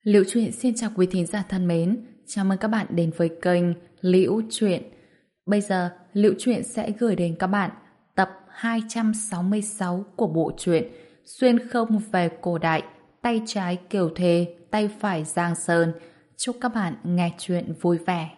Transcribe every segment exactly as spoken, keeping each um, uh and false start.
Liễu Chuyện xin chào quý thính giả thân mến, chào mừng các bạn đến với kênh Liễu Chuyện. Bây giờ, Liễu Chuyện sẽ gửi đến các bạn tập hai trăm sáu mươi sáu của bộ truyện Xuyên không về cổ đại, tay trái Kiều Thề, tay phải Giang Sơn. Chúc các bạn nghe chuyện vui vẻ.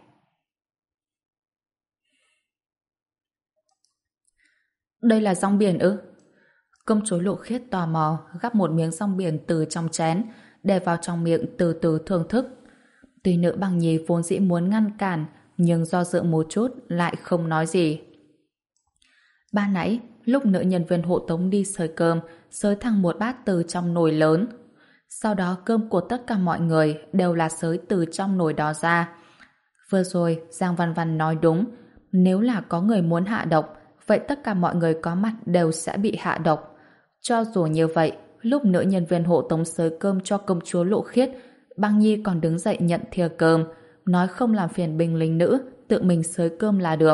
Đây là rong biển ư? Công chúa Lộ Khiết tò mò gắp một miếng rong biển từ trong chén, để vào trong miệng từ từ thưởng thức. Tuy nữ Bằng Nhi vốn dĩ muốn ngăn cản, nhưng do dự một chút lại không nói gì. Ban nãy, lúc nữ nhân viên hộ tống đi xới cơm, xới thẳng một bát từ trong nồi lớn. Sau đó cơm của tất cả mọi người đều là xới từ trong nồi đó ra. Vừa rồi, Giang Văn Văn nói đúng, nếu là có người muốn hạ độc, vậy tất cả mọi người có mặt đều sẽ bị hạ độc. Cho dù như vậy, lúc nữ nhân viên hộ tống xới cơm cho công chúa Lộ Khiết, Băng Nhi còn đứng dậy nhận thìa cơm, nói không làm phiền binh lính nữ, tự mình xới cơm là được.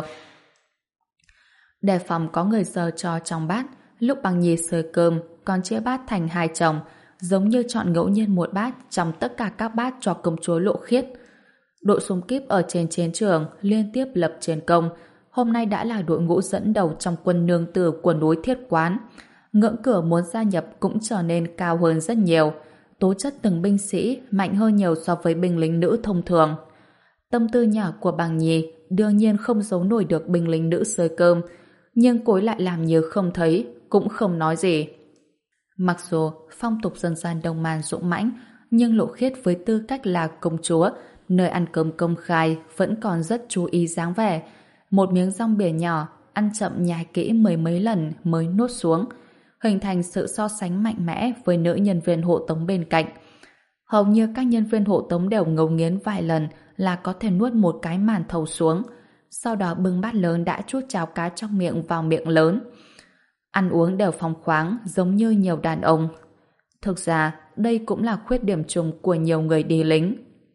Đề phòng có người giở trò trong bát, lúc Băng Nhi xới cơm còn chia bát thành hai chồng, giống như chọn ngẫu nhiên một bát trong tất cả các bát cho công chúa Lộ Khiết. Đội xung kíp ở trên chiến trường liên tiếp lập chiến công, hôm nay đã là đội ngũ dẫn đầu trong quân nương tử của núi Thiết Quán. Ngưỡng cửa muốn gia nhập cũng trở nên cao hơn rất nhiều. Tố chất từng binh sĩ mạnh hơn nhiều so với binh lính nữ thông thường. Tâm tư nhỏ của Bằng Nhi đương nhiên không giấu nổi được binh lính nữ xới cơm, nhưng cô ấy lại làm như không thấy, cũng không nói gì. Mặc dù phong tục dân gian Đông Man dũng mãnh, nhưng Lộ Khiết với tư cách là công chúa, nơi ăn cơm công khai vẫn còn rất chú ý dáng vẻ. Một miếng rong biển nhỏ, ăn chậm nhai kỹ mười mấy lần mới nuốt xuống, hình thành sự so sánh mạnh mẽ với nữ nhân viên hộ tống bên cạnh. Hầu như các nhân viên hộ tống đều ngấu nghiến vài lần là có thể nuốt một cái màn thầu xuống, sau đó bưng bát lớn đã chút cháo cá trong miệng vào miệng lớn. Ăn uống đều phóng khoáng giống như nhiều đàn ông. Thực ra, đây cũng là khuyết điểm chung của nhiều người đi lính.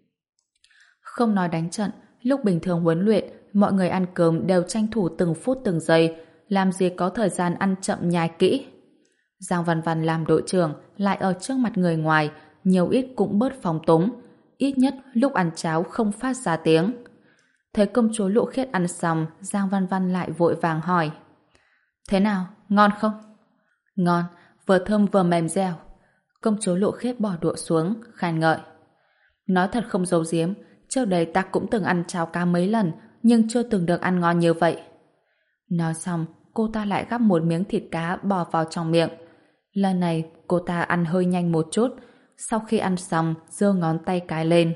Không nói đánh trận, lúc bình thường huấn luyện, mọi người ăn cơm đều tranh thủ từng phút từng giây, làm gì có thời gian ăn chậm nhai kỹ. Giang Văn Văn làm đội trưởng lại ở trước mặt người ngoài, nhiều ít cũng bớt phóng túng, ít nhất lúc ăn cháo không phát ra tiếng. Thấy công chúa Lộ Khiết ăn xong, Giang Văn Văn lại vội vàng hỏi: thế nào, ngon không? Ngon, vừa thơm vừa mềm dẻo. Công chúa Lộ Khiết bỏ đũa xuống, khen ngợi. Nói thật không giấu giếm, trước đây ta cũng từng ăn cháo cá mấy lần, nhưng chưa từng được ăn ngon như vậy. Nói xong, cô ta lại gắp một miếng thịt cá bỏ vào trong miệng. Lần này, cô ta ăn hơi nhanh một chút, sau khi ăn xong, giơ ngón tay cái lên.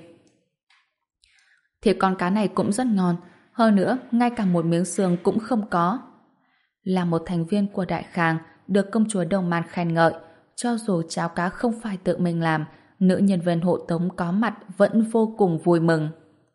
Thịt con cá này cũng rất ngon, hơn nữa, ngay cả một miếng xương cũng không có. Là một thành viên của Đại Khang, được công chúa Đông Man khen ngợi, cho dù cháo cá không phải tự mình làm, nữ nhân viên hộ tống có mặt vẫn vô cùng vui mừng.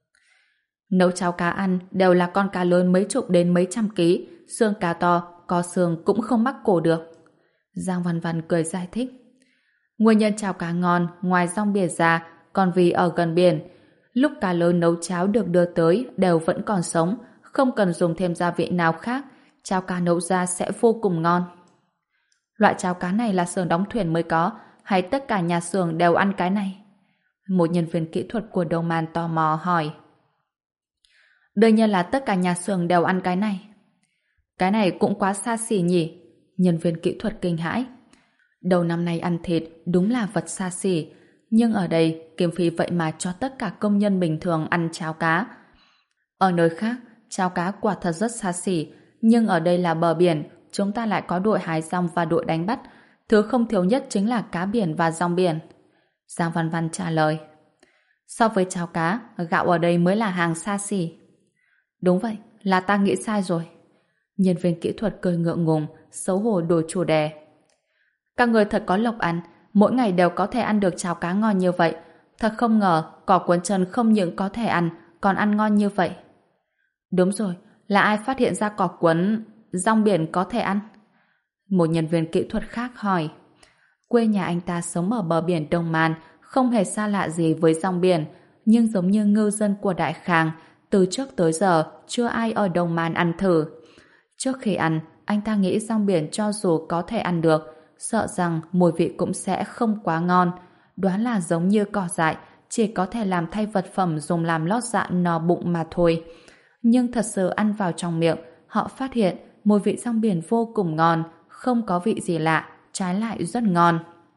Nấu cháo cá ăn đều là con cá lớn mấy chục đến mấy trăm ký, xương cá to, có xương cũng không mắc cổ được. Giang Văn Văn cười giải thích. Nguyên nhân cháo cá ngon ngoài rong biển ra còn vì ở gần biển. Lúc cá lớn nấu cháo được đưa tới đều vẫn còn sống, không cần dùng thêm gia vị nào khác, cháo cá nấu ra sẽ vô cùng ngon. Loại cháo cá này là xưởng đóng thuyền mới có, hay tất cả nhà xưởng đều ăn cái này? Một nhân viên kỹ thuật của Đông Man tò mò hỏi. Đương nhiên là tất cả nhà xưởng đều ăn cái này. Cái này cũng quá xa xỉ nhỉ? Nhân viên kỹ thuật kinh hãi. Đầu năm nay ăn thịt đúng là vật xa xỉ, nhưng ở đây Kim Phi vậy mà cho tất cả công nhân bình thường ăn cháo cá. Ở nơi khác, cháo cá quả thật rất xa xỉ, nhưng ở đây là bờ biển, chúng ta lại có đội hái rong và đội đánh bắt, thứ không thiếu nhất chính là cá biển và rong biển. Giang Văn Văn trả lời. So với cháo cá, gạo ở đây mới là hàng xa xỉ. Đúng vậy, là ta nghĩ sai rồi. Nhân viên kỹ thuật cười ngượng ngùng, xấu hổ đổi chủ đề. Các người thật có lộc ăn, mỗi ngày đều có thể ăn được cháo cá ngon như vậy. Thật không ngờ, cỏ cuốn chân không những có thể ăn, còn ăn ngon như vậy. Đúng rồi, là ai phát hiện ra cỏ cuốn rong biển có thể ăn? Một nhân viên kỹ thuật khác hỏi. Quê nhà anh ta sống ở bờ biển Đông Man, không hề xa lạ gì với rong biển, nhưng giống như ngư dân của Đại Khang, từ trước tới giờ chưa ai ở Đông Man ăn thử. Trước khi ăn, anh ta nghĩ rong biển cho dù có thể ăn được, sợ rằng mùi vị cũng sẽ không quá ngon, đoán là giống như cỏ dại, chỉ có thể làm thay vật phẩm dùng làm lót dạ no bụng mà thôi. Nhưng thật sự ăn vào trong miệng, họ phát hiện mùi vị rong biển vô cùng ngon, không có vị gì lạ, trái lại rất ngon.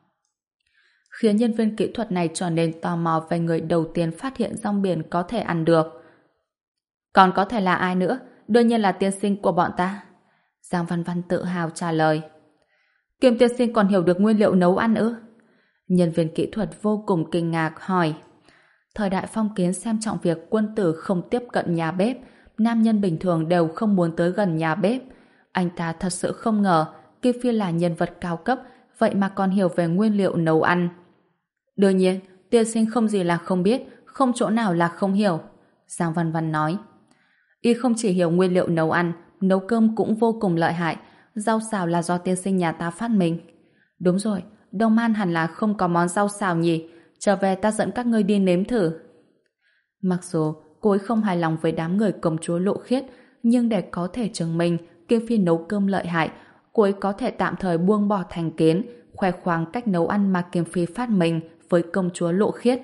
Khiến nhân viên kỹ thuật này trở nên tò mò về người đầu tiên phát hiện rong biển có thể ăn được. Còn có thể là ai nữa? Đương nhiên là tiên sinh của bọn ta. Giang Văn Văn tự hào trả lời. Kim tiên sinh còn hiểu được nguyên liệu nấu ăn ư? Nhân viên kỹ thuật vô cùng kinh ngạc hỏi. Thời đại phong kiến xem trọng việc quân tử không tiếp cận nhà bếp, nam nhân bình thường đều không muốn tới gần nhà bếp. Anh ta thật sự không ngờ Kim Phi là nhân vật cao cấp, vậy mà còn hiểu về nguyên liệu nấu ăn. Đương nhiên, tiên sinh không gì là không biết, không chỗ nào là không hiểu. Giang Văn Văn nói. Y không chỉ hiểu nguyên liệu nấu ăn, nấu cơm cũng vô cùng lợi hại. Rau xào là do tiên sinh nhà ta phát minh. Đúng rồi, Đông Man hẳn là không có món rau xào nhỉ. Trở về ta dẫn các ngươi đi nếm thử. Mặc dù cô ấy không hài lòng với đám người công chúa Lộ Khiết, nhưng để có thể chứng minh Kim Phi nấu cơm lợi hại, cô ấy có thể tạm thời buông bỏ thành kiến, khoe khoang cách nấu ăn mà Kim Phi phát minh với công chúa Lộ Khiết.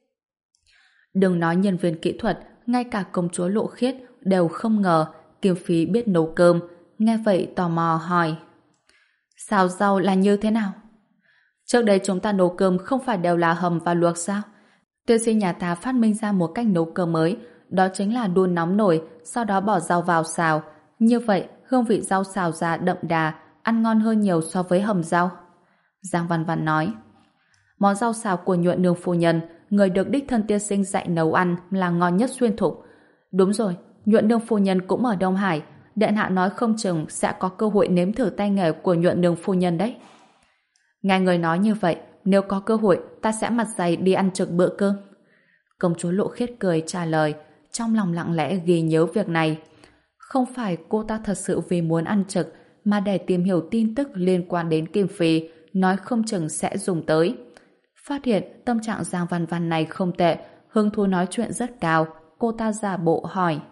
Đừng nói nhân viên kỹ thuật, ngay cả công chúa Lộ Khiết đều không ngờ Kim Phi biết nấu cơm. Nghe vậy tò mò hỏi. Xào rau là như thế nào? Trước đây chúng ta nấu cơm không phải đều là hầm và luộc sao? Tiên sinh nhà ta phát minh ra một cách nấu cơm mới, đó chính là đun nóng nồi, sau đó bỏ rau vào xào. Như vậy, hương vị rau xào ra đậm đà, ăn ngon hơn nhiều so với hầm rau. Giang Văn Văn nói. Món rau xào của Nhuận Nương phu nhân, người được đích thân tiên sinh dạy nấu ăn là ngon nhất xuyên thục. Đúng rồi, Nhuận Nương phu nhân cũng ở Đông Hải. Điện hạ nói không chừng sẽ có cơ hội nếm thử tay nghề của Nhuận Nương phu nhân đấy. Nghe người nói như vậy, nếu có cơ hội ta sẽ mặt dày đi ăn trực bữa cơm. Công chúa Lộ Khiết cười trả lời, trong lòng lặng lẽ ghi nhớ việc này. Không phải cô ta thật sự vì muốn ăn trực, mà để tìm hiểu tin tức liên quan đến Kim Phi, nói không chừng sẽ dùng tới. Phát hiện tâm trạng Giang Văn Văn này không tệ, hứng thú nói chuyện rất cao, cô ta giả bộ hỏi.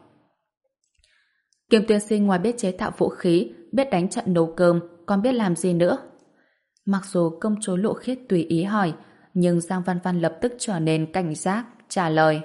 Kim tiên sinh ngoài biết chế tạo vũ khí, biết đánh trận nấu cơm, còn biết làm gì nữa? Mặc dù công chúa Lộ Khiết tùy ý hỏi, nhưng Giang Văn Văn lập tức trở nên cảnh giác, trả lời.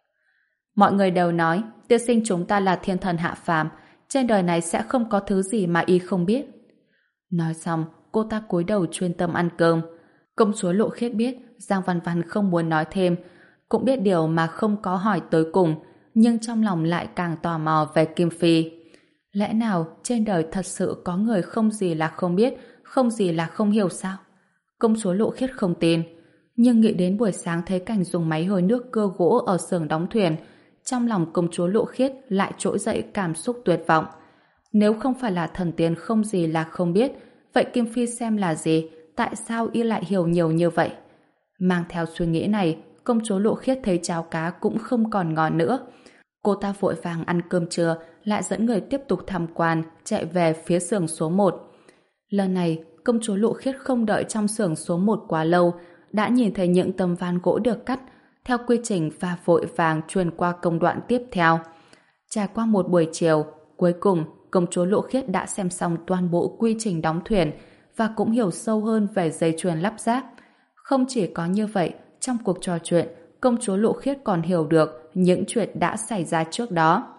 Mọi người đều nói, tiên sinh chúng ta là thiên thần hạ phàm, trên đời này sẽ không có thứ gì mà y không biết. Nói xong, cô ta cúi đầu chuyên tâm ăn cơm. Công chúa Lộ Khiết biết Giang Văn Văn không muốn nói thêm, cũng biết điều mà không có hỏi tới cùng, nhưng trong lòng lại càng tò mò về Kim Phi. Lẽ nào trên đời thật sự có người không gì là không biết, không gì là không hiểu sao? Công chúa Lộ Khiết không tin, nhưng nghĩ đến buổi sáng thấy cảnh dùng máy hơi nước cưa gỗ ở xưởng đóng thuyền, trong lòng công chúa Lộ Khiết lại trỗi dậy cảm xúc tuyệt vọng. Nếu không phải là thần tiên không gì là không biết, vậy Kim Phi xem là gì? Tại sao y lại hiểu nhiều như vậy? Mang theo suy nghĩ này, công chúa Lộ Khiết thấy cháo cá cũng không còn ngon nữa. Cô ta vội vàng ăn cơm trưa, lại dẫn người tiếp tục tham quan, chạy về phía xưởng số một. Lần này, công chúa Lộ Khiết không đợi trong xưởng số một quá lâu, đã nhìn thấy những tấm ván gỗ được cắt, theo quy trình và vội vàng truyền qua công đoạn tiếp theo. Trải qua một buổi chiều, cuối cùng, công chúa Lộ Khiết đã xem xong toàn bộ quy trình đóng thuyền và cũng hiểu sâu hơn về dây chuyền lắp ráp. Không chỉ có như vậy, trong cuộc trò chuyện, công chúa Lộ Khiết còn hiểu được những chuyện đã xảy ra trước đó.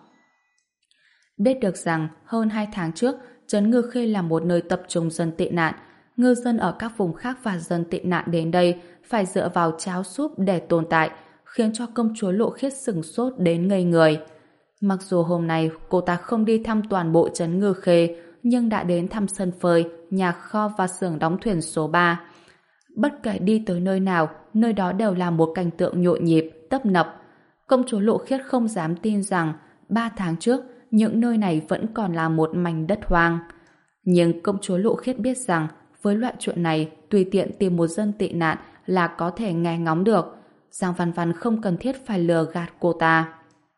Biết được rằng hơn hai tháng trước, trấn Ngư Khê là một nơi tập trung dân tị nạn. Ngư dân ở các vùng khác và dân tị nạn đến đây phải dựa vào cháo súp để tồn tại, khiến cho công chúa Lộ Khiết sửng sốt đến ngây người. Mặc dù hôm nay cô ta không đi thăm toàn bộ trấn Ngư Khê, nhưng đã đến thăm sân phơi, nhà kho và xưởng đóng thuyền số ba. Bất kể đi tới nơi nào, nơi đó đều là một cảnh tượng nhộn nhịp, tấp nập. Công chúa Lộ Khiết không dám tin rằng ba tháng trước, những nơi này vẫn còn là một mảnh đất hoang. Nhưng công chúa Lộ Khiết biết rằng với loại chuyện này, tùy tiện tìm một dân tị nạn là có thể nghe ngóng được. Giang Văn Văn không cần thiết phải lừa gạt cô ta.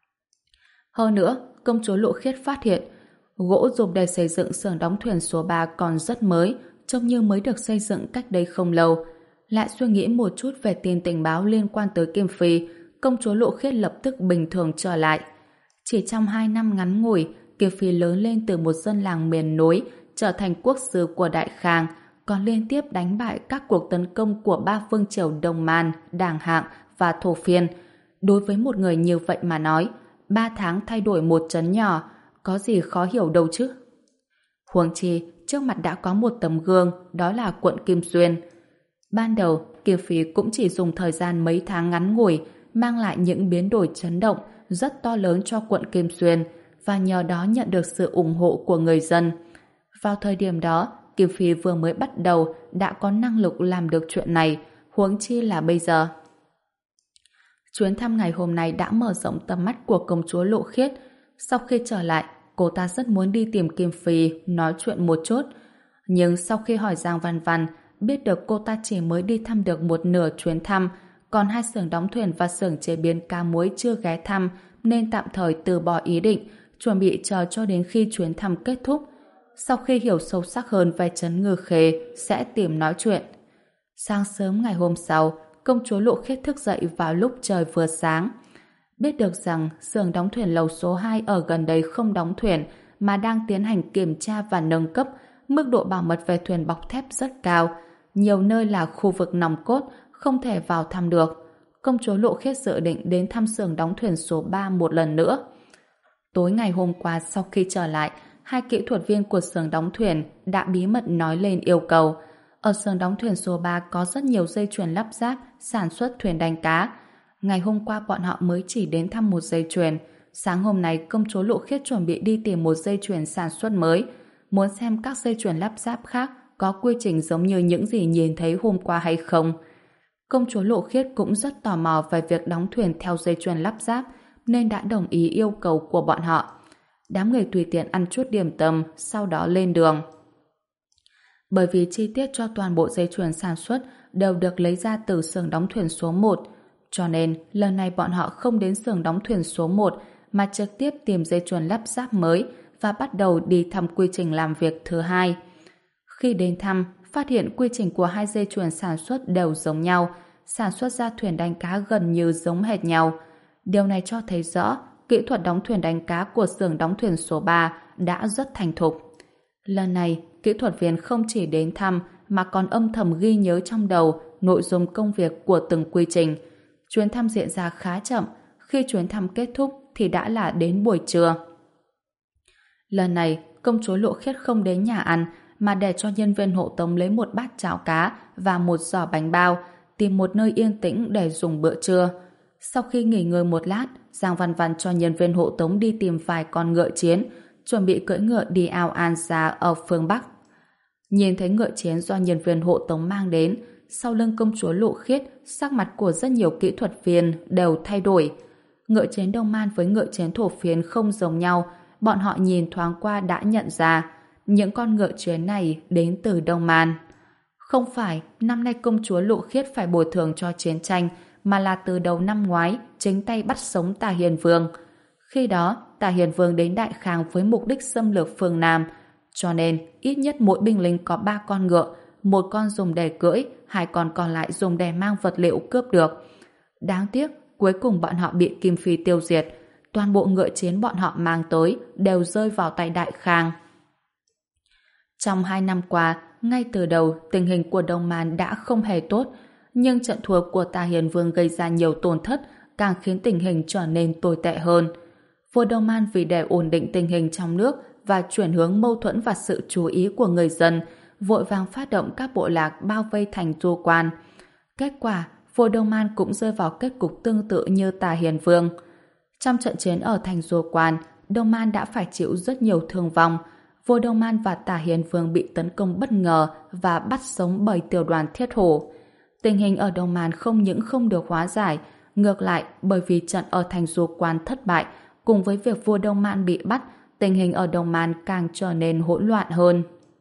Hơn nữa, công chúa Lộ Khiết phát hiện gỗ dùng để xây dựng xưởng đóng thuyền số ba còn rất mới, trông như mới được xây dựng cách đây không lâu. Lại suy nghĩ một chút về tin tình báo liên quan tới Kim Phi, công chúa Lộ Khiết lập tức bình thường trở lại. Chỉ trong hai năm ngắn ngủi, Kim Phi lớn lên từ một dân làng miền núi, trở thành quốc sư của Đại Khang, còn liên tiếp đánh bại các cuộc tấn công của ba vương triều Đông Man, Đàng Hạng và thổ phiên. Đối với một người như vậy mà nói, ba tháng thay đổi một trấn nhỏ, có gì khó hiểu đâu chứ. Huống chi, trước mặt đã có một tấm gương, đó là quận Kim Xuyên. Ban đầu, Kiều Phi cũng chỉ dùng thời gian mấy tháng ngắn ngủi, mang lại những biến đổi chấn động rất to lớn cho quận Kim Xuyên, và nhờ đó nhận được sự ủng hộ của người dân. Vào thời điểm đó, Kiều Phi vừa mới bắt đầu đã có năng lực làm được chuyện này, huống chi là bây giờ. Chuyến thăm ngày hôm nay đã mở rộng tầm mắt của công chúa Lộ Khiết. Sau khi trở lại, cô ta rất muốn đi tìm Kim Phi nói chuyện một chút. Nhưng sau khi hỏi Giang Văn Văn, biết được cô ta chỉ mới đi thăm được một nửa chuyến thăm, còn hai xưởng đóng thuyền và xưởng chế biến cá muối chưa ghé thăm, nên tạm thời từ bỏ ý định, chuẩn bị chờ cho đến khi chuyến thăm kết thúc. Sau khi hiểu sâu sắc hơn về trấn Ngư Khê, sẽ tìm nói chuyện. Sáng sớm ngày hôm sau, công chúa Lộ Khiết thức dậy vào lúc trời vừa sáng. Biết được rằng xưởng đóng thuyền lầu số hai ở gần đây không đóng thuyền mà đang tiến hành kiểm tra và nâng cấp, mức độ bảo mật về thuyền bọc thép rất cao. Nhiều nơi là khu vực nòng cốt, không thể vào thăm được. Công chúa Lộ Khiết dự định đến thăm xưởng đóng thuyền số ba một lần nữa. Tối ngày hôm qua sau khi trở lại, hai kỹ thuật viên của xưởng đóng thuyền đã bí mật nói lên yêu cầu. Ở xưởng đóng thuyền số ba có rất nhiều dây chuyền lắp ráp, sản xuất thuyền đánh cá. Ngày hôm qua bọn họ mới chỉ đến thăm một dây chuyền. Sáng hôm nay công chúa Lộ Khiết chuẩn bị đi tìm một dây chuyền sản xuất mới. Muốn xem các dây chuyền lắp ráp khác có quy trình giống như những gì nhìn thấy hôm qua hay không. Công chúa Lộ Khiết cũng rất tò mò về việc đóng thuyền theo dây chuyền lắp ráp, nên đã đồng ý yêu cầu của bọn họ. Đám người tùy tiện ăn chút điểm tâm, sau đó lên đường. Bởi vì chi tiết cho toàn bộ dây chuyền sản xuất đều được lấy ra từ xưởng đóng thuyền số một, cho nên lần này bọn họ không đến xưởng đóng thuyền số một mà trực tiếp tìm dây chuyền lắp ráp mới và bắt đầu đi thăm quy trình làm việc thứ hai. Khi đến thăm, phát hiện quy trình của hai dây chuyền sản xuất đều giống nhau, sản xuất ra thuyền đánh cá gần như giống hệt nhau. Điều này cho thấy rõ kỹ thuật đóng thuyền đánh cá của xưởng đóng thuyền số ba đã rất thành thục. Lần này, kỹ thuật viên không chỉ đến thăm mà còn âm thầm ghi nhớ trong đầu nội dung công việc của từng quy trình. Chuyến thăm diễn ra khá chậm, khi chuyến thăm kết thúc thì đã là đến buổi trưa. Lần này, công chúa Lộ Khiết không đến nhà ăn mà để cho nhân viên hộ tống lấy một bát cháo cá và một giỏ bánh bao, tìm một nơi yên tĩnh để dùng bữa trưa. Sau khi nghỉ ngơi một lát, Giang Văn Văn cho nhân viên hộ tống đi tìm vài con ngựa chiến, chuẩn bị cưỡi ngựa đi Ao An Gia ở phương Bắc. Nhìn thấy ngựa chiến do nhân viên hộ tống mang đến, sau lưng công chúa Lộ Khiết, sắc mặt của rất nhiều kỹ thuật viên đều thay đổi. Ngựa chiến Đông Man với ngựa chiến thổ phiến không giống nhau, bọn họ nhìn thoáng qua đã nhận ra những con ngựa chiến này đến từ Đông Man. Không phải năm nay công chúa Lộ Khiết phải bồi thường cho chiến tranh, mà là từ đầu năm ngoái chính tay bắt sống Tả Hiền Vương. Khi đó, Tả Hiền Vương đến Đại Khang với mục đích xâm lược phương Nam, cho nên ít nhất mỗi binh lính có ba con ngựa, một con dùng để cưỡi, hai con còn lại dùng để mang vật liệu cướp được. Đáng tiếc, cuối cùng bọn họ bị Kim Phi tiêu diệt. Toàn bộ ngựa chiến bọn họ mang tới đều rơi vào tay Đại Khang. Trong hai năm qua, ngay từ đầu tình hình của Đông Man đã không hề tốt, nhưng trận thua của Tả Hiền Vương gây ra nhiều tổn thất, càng khiến tình hình trở nên tồi tệ hơn. Vua Đông Man vì để ổn định tình hình trong nước và chuyển hướng mâu thuẫn và sự chú ý của người dân, vội vàng phát động các bộ lạc bao vây thành Du Quan. Kết quả, vua Đông Man cũng rơi vào kết cục tương tự như Tả Hiền Vương. Trong trận chiến ở thành Du Quan, Đông Man đã phải chịu rất nhiều thương vong. Vua Đông Man và Tả Hiền Vương bị tấn công bất ngờ và bắt sống bởi tiểu đoàn Thiết Hổ. Tình hình ở Đông Man không những không được hóa giải, ngược lại bởi vì trận ở thành Du Quan thất bại, cùng với việc vua Đông Man bị bắt, tình hình ở Đông Man càng trở nên hỗn loạn hơn.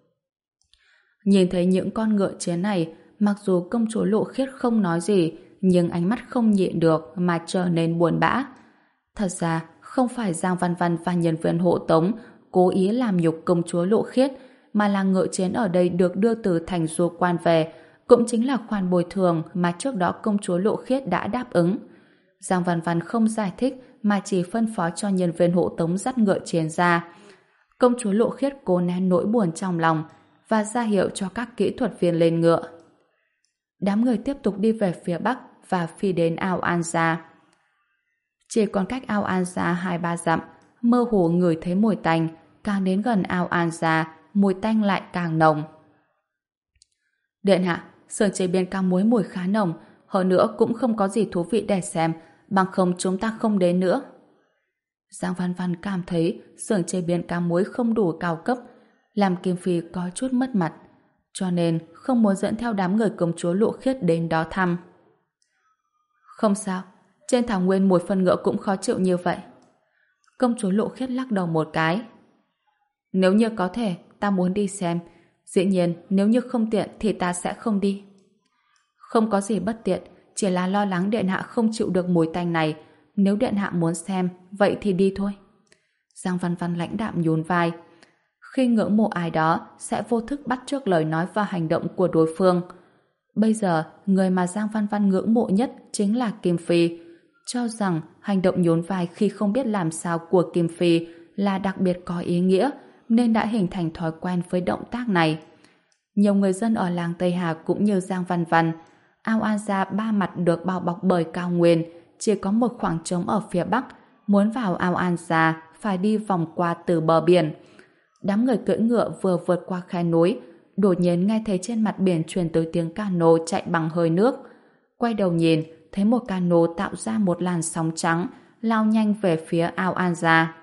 Nhìn thấy những con ngựa chiến này, mặc dù công chúa Lộ Khiết không nói gì, nhưng ánh mắt không nhịn được mà trở nên buồn bã. Thật ra, không phải Giang Văn Văn và nhân viên hộ tống cố ý làm nhục công chúa Lộ Khiết, mà là ngựa chiến ở đây được đưa từ thành Du Quan về, cũng chính là khoản bồi thường mà trước đó công chúa Lộ Khiết đã đáp ứng. Giang Văn Văn không giải thích mà chỉ phân phó cho nhân viên hộ tống dắt ngựa chiến ra. Công chúa Lộ Khiết cố nén nỗi buồn trong lòng và ra hiệu cho các kỹ thuật viên lên ngựa. Đám người tiếp tục đi về phía Bắc, và phi đến ao An Gia. Chỉ còn cách ao An Gia hai ba dặm, mơ hồ ngửi thấy mùi tanh, càng đến gần ao An Gia, mùi tanh lại càng nồng. Điện hạ, xưởng chế biến cá muối mùi khá nồng, hơn nữa cũng không có gì thú vị để xem, bằng không chúng ta không đến nữa. Giang Văn Văn cảm thấy xưởng chế biến cá muối không đủ cao cấp, làm Kim Phi có chút mất mặt, cho nên không muốn dẫn theo đám người công chúa Lộ Khiết đến đó thăm. Không sao, trên thảo nguyên mùi phân ngựa cũng khó chịu như vậy. Công chúa Lộ Khiết lắc đầu một cái. Nếu như có thể, ta muốn đi xem. Dĩ nhiên, nếu như không tiện thì ta sẽ không đi. Không có gì bất tiện, chỉ là lo lắng điện hạ không chịu được mùi tanh này. Nếu điện hạ muốn xem, vậy thì đi thôi. Giang Văn Văn lãnh đạm nhún vai. Khi ngưỡng mộ ai đó, sẽ vô thức bắt chước lời nói và hành động của đối phương. Bây giờ, người mà Giang Văn Văn ngưỡng mộ nhất chính là Kim Phi. Cho rằng hành động nhún vai khi không biết làm sao của Kim Phi là đặc biệt có ý nghĩa, nên đã hình thành thói quen với động tác này. Nhiều người dân ở làng Tây Hà cũng như Giang Văn Văn. Ao An Gia ba mặt được bao bọc bởi cao nguyên, chỉ có một khoảng trống ở phía bắc. Muốn vào ao An Gia phải đi vòng qua từ bờ biển. Đám người cưỡi ngựa vừa vượt qua khe núi, đột nhiên nghe thấy trên mặt biển truyền tới tiếng cano chạy bằng hơi nước. Quay đầu nhìn, thấy một cano tạo ra một làn sóng trắng, lao nhanh về phía ao An Gia.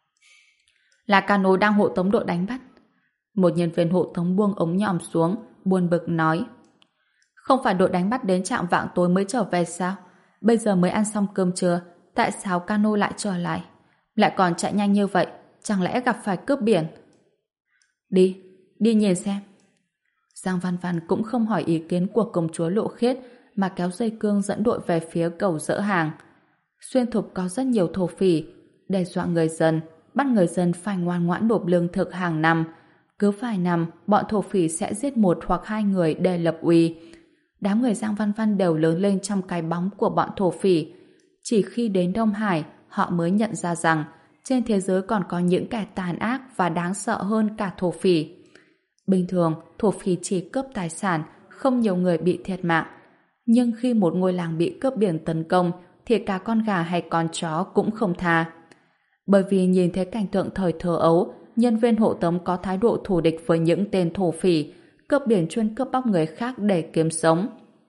Là cano đang hộ tống đội đánh bắt. Một nhân viên hộ tống buông ống nhòm xuống, buồn bực nói. Không phải đội đánh bắt đến trạm vạng tối mới trở về sao? Bây giờ mới ăn xong cơm trưa, tại sao cano lại trở lại? Lại còn chạy nhanh như vậy, chẳng lẽ gặp phải cướp biển? Đi, đi nhìn xem. Giang Văn Văn cũng không hỏi ý kiến của công chúa Lộ Khiết, mà kéo dây cương dẫn đội về phía cầu dỡ hàng. Xuyên thục có rất nhiều thổ phỉ, đe dọa người dân, bắt người dân phải ngoan ngoãn nộp lương thực hàng năm. Cứ vài năm, bọn thổ phỉ sẽ giết một hoặc hai người để lập uy. Đám người Giang Văn Văn đều lớn lên trong cái bóng của bọn thổ phỉ. Chỉ khi đến Đông Hải, họ mới nhận ra rằng trên thế giới còn có những kẻ tàn ác và đáng sợ hơn cả thổ phỉ. Bình thường, thổ phỉ chỉ cướp tài sản, không nhiều người bị thiệt mạng. Nhưng khi một ngôi làng bị cướp biển tấn công, thì cả con gà hay con chó cũng không tha. Bởi vì nhìn thấy cảnh tượng thời thơ ấu, nhân viên hộ tống có thái độ thù địch với những tên thổ phỉ, cướp biển chuyên cướp bóc người khác để kiếm sống.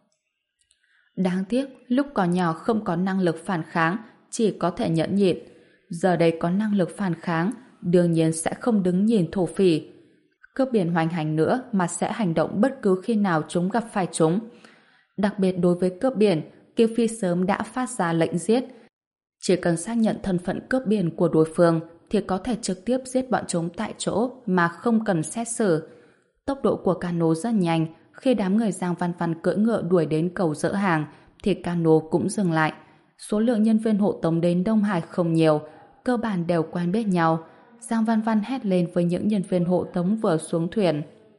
Đáng tiếc, lúc còn nhỏ không có năng lực phản kháng, chỉ có thể nhẫn nhịn. Giờ đây có năng lực phản kháng, đương nhiên sẽ không đứng nhìn thổ phỉ. Cướp biển hoành hành nữa mà sẽ hành động bất cứ khi nào chúng gặp phải chúng. Đặc biệt đối với cướp biển, Kim Phi sớm đã phát ra lệnh giết. Chỉ cần xác nhận thân phận cướp biển của đối phương thì có thể trực tiếp giết bọn chúng tại chỗ mà không cần xét xử. Tốc độ của cano rất nhanh, khi đám người Giang Văn Văn cưỡi ngựa đuổi đến cầu dỡ hàng thì cano cũng dừng lại. Số lượng nhân viên hộ tống đến Đông Hải không nhiều, cơ bản đều quen biết nhau. Giang Văn Văn hét lên với những nhân viên hộ tống vừa xuống thuyền.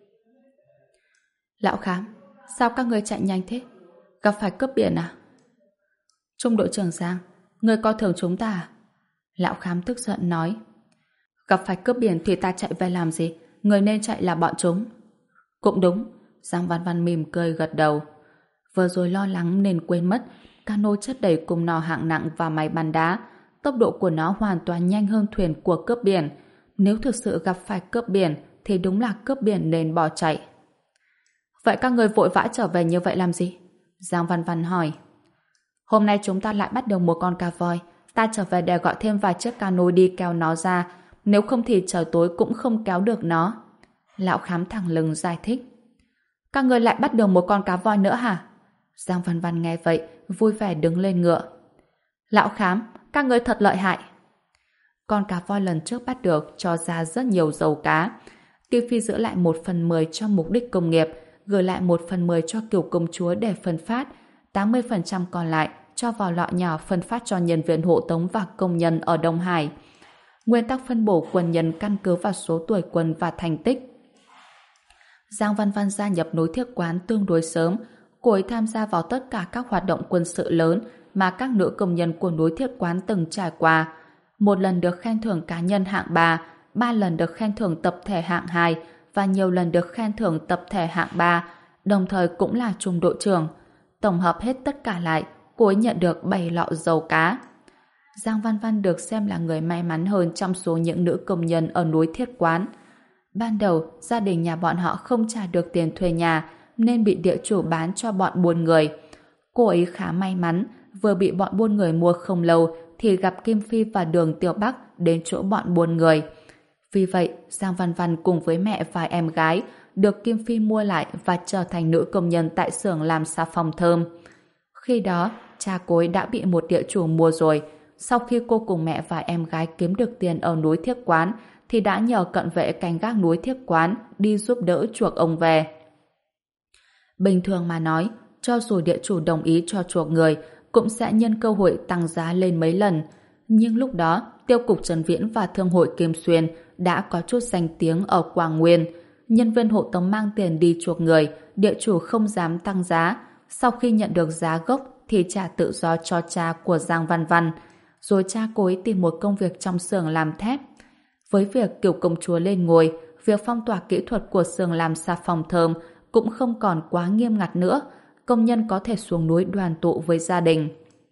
Lão Khám, sao các người chạy nhanh thế? Gặp phải cướp biển à? Trung đội trưởng Giang, người coi thường chúng ta à? Lão Khám tức giận nói. Gặp phải cướp biển thì ta chạy về làm gì? Người nên chạy là bọn chúng. Cũng đúng, Giang Văn Văn mỉm cười gật đầu. Vừa rồi lo lắng nên quên mất, cano chất đầy cùng nỏ hạng nặng và máy bắn đá. Tốc độ của nó hoàn toàn nhanh hơn thuyền của cướp biển. Nếu thực sự gặp phải cướp biển thì đúng là cướp biển nên bỏ chạy. Vậy các người vội vã trở về như vậy làm gì? Giang Văn Văn hỏi. Hôm nay chúng ta lại bắt được một con cá voi. Ta trở về để gọi thêm vài chiếc cano đi kéo nó ra. Nếu không thì trời tối cũng không kéo được nó. Lão Khám thẳng lưng giải thích. Các người lại bắt được một con cá voi nữa hả? Giang Văn Văn nghe vậy, vui vẻ đứng lên ngựa. Lão Khám, các người thật lợi hại. Con cá voi lần trước bắt được cho ra rất nhiều dầu cá. Kim Phi giữ lại một phần mười cho mục đích công nghiệp, gửi lại một phần mười cho Kiều công chúa để phân phát, tám mươi phần trăm còn lại cho vào lọ nhỏ phân phát cho nhân viên hộ tống và công nhân ở Đông Hải. Nguyên tắc phân bổ quân nhân căn cứ vào số tuổi quân và thành tích. Giang Văn Văn gia nhập nối thiết quán tương đối sớm. Cô ấy tham gia vào tất cả các hoạt động quân sự lớn mà các nữ công nhân của nối thiết quán từng trải qua. Một lần được khen thưởng cá nhân hạng ba, ba lần được khen thưởng tập thể hạng hai và nhiều lần được khen thưởng tập thể hạng ba, đồng thời cũng là trung đội trưởng. tổng hợp hết tất cả lại, cô ấy nhận được bảy lọ dầu cá. Giang Văn Văn được xem là người may mắn hơn trong số những nữ công nhân ở núi Thiết Quán. Ban đầu, gia đình nhà bọn họ không trả được tiền thuê nhà, nên bị địa chủ bán cho bọn buôn người. Cô ấy khá may mắn, vừa bị bọn buôn người mua không lâu thì gặp Kim Phi và Đường Tiểu Bắc đến chỗ bọn buôn người. Vì vậy, Giang Văn Văn cùng với mẹ và em gái được Kim Phi mua lại và trở thành nữ công nhân tại xưởng làm xà phòng thơm. Khi đó, cha cô ấy đã bị một địa chủ mua rồi. Sau khi cô cùng mẹ và em gái kiếm được tiền ở núi Thiết Quán thì đã nhờ cận vệ canh gác núi Thiết Quán đi giúp đỡ chuộc ông về. Bình thường mà nói, cho dù địa chủ đồng ý cho chuộc người, cũng sẽ nhân cơ hội tăng giá lên mấy lần. Nhưng lúc đó, Tiêu cục Trần Viễn và Thương hội Kim Xuyên đã có chút danh tiếng ở Quảng Nguyên. Nhân viên hộ tống mang tiền đi chuộc người, địa chủ không dám tăng giá. Sau khi nhận được giá gốc thì trả tự do cho cha của Giang Văn Văn. Rồi cha cô ấy tìm một công việc trong xưởng làm thép. Với việc kiểu công chúa lên ngôi, việc phong tỏa kỹ thuật của xưởng làm xà phòng thơm cũng không còn quá nghiêm ngặt nữa. Công nhân có thể xuống núi đoàn tụ với gia đình.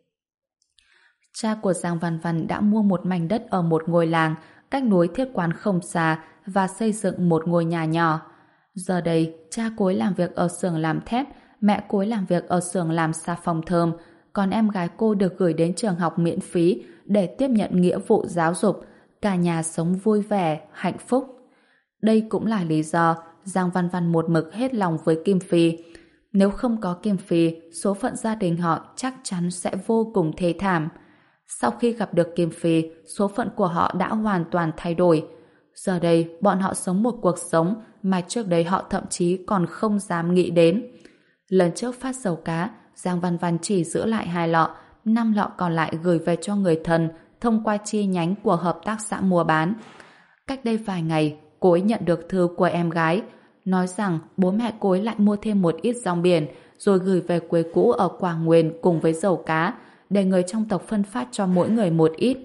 Cha của Giang Văn Văn đã mua một mảnh đất ở một ngôi làng cách núi Thiết Quán không xa và xây dựng một ngôi nhà nhỏ. Giờ đây, cha cô ấy làm việc ở xưởng làm thép, mẹ cô ấy làm việc ở xưởng làm xà phòng thơm, còn em gái cô được gửi đến trường học miễn phí để tiếp nhận nghĩa vụ giáo dục. Cả nhà sống vui vẻ, hạnh phúc. Đây cũng là lý do Giang Văn Văn một mực hết lòng với Kim Phi. Nếu không có Kim Phi, số phận gia đình họ chắc chắn sẽ vô cùng thê thảm. Sau khi gặp được Kim Phi, số phận của họ đã hoàn toàn thay đổi. Giờ đây, bọn họ sống một cuộc sống mà trước đây họ thậm chí còn không dám nghĩ đến. Lần trước phát dầu cá, Giang Văn Văn chỉ giữ lại hai lọ, năm lọ còn lại gửi về cho người thân thông qua chi nhánh của hợp tác xã mua bán. Cách đây vài ngày, cô ấy nhận được thư của em gái, nói rằng bố mẹ cô ấy lại mua thêm một ít rong biển rồi gửi về quê cũ ở Quảng Nguyên cùng với dầu cá, để người trong tộc phân phát cho mỗi người một ít.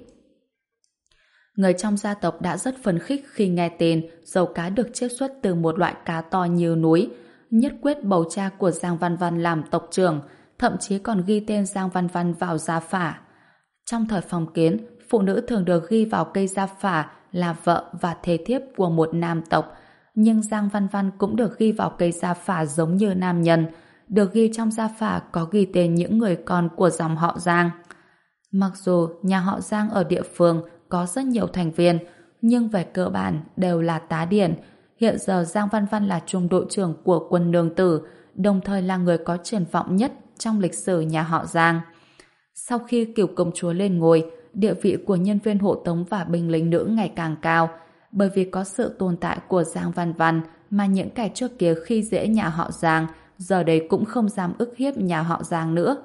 Người trong gia tộc đã rất phấn khích khi nghe tin dầu cá được chiết xuất từ một loại cá to như núi, nhất quyết bầu cha của Giang Văn Văn làm tộc trưởng, thậm chí còn ghi tên Giang Văn Văn vào gia phả. Trong thời phong kiến, phụ nữ thường được ghi vào cây gia phả là vợ và thê thiếp của một nam tộc, nhưng Giang Văn Văn cũng được ghi vào cây gia phả giống như nam nhân, được ghi trong gia phả có ghi tên những người con của dòng họ Giang. Mặc dù nhà họ Giang ở địa phương có rất nhiều thành viên, nhưng về cơ bản đều là tá điển. Hiện giờ Giang Văn Văn là trung đội trưởng của quân nương tử, đồng thời là người có triển vọng nhất trong lịch sử nhà họ Giang. Sau khi Cửu công chúa lên ngôi, địa vị của nhân viên hộ tống và binh lính nữ ngày càng cao, bởi vì có sự tồn tại của Giang Văn Văn mà những kẻ trước kia khi dễ nhà họ Giang giờ đây cũng không dám ức hiếp nhà họ Giang nữa.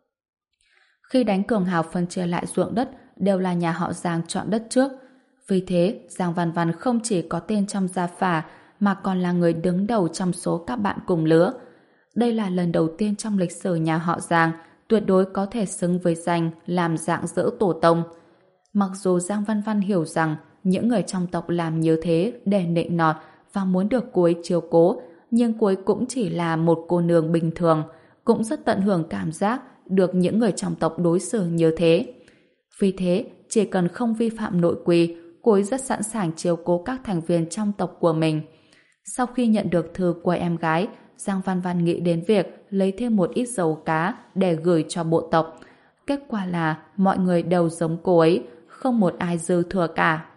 Khi đánh cường hào phân chia lại ruộng đất đều là nhà họ Giang chọn đất trước. Vì thế, Giang Văn Văn không chỉ có tên trong gia phả mà còn là người đứng đầu trong số các bạn cùng lứa. Đây là lần đầu tiên trong lịch sử nhà họ Giang tuyệt đối có thể xứng với danh làm dạng dỡ tổ tông. Mặc dù Giang Văn Văn hiểu rằng những người trong tộc làm như thế để nịnh nọt và muốn được cô ấy chiếu cố, nhưng cô ấy cũng chỉ là một cô nương bình thường, cũng rất tận hưởng cảm giác được những người trong tộc đối xử như thế. Vì thế, chỉ cần không vi phạm nội quy, cô ấy rất sẵn sàng chiếu cố các thành viên trong tộc của mình. Sau khi nhận được thư của em gái, Giang Văn Văn nghĩ đến việc lấy thêm một ít dầu cá để gửi cho bộ tộc. Kết quả là mọi người đều giống cô ấy, không một ai dư thừa cả.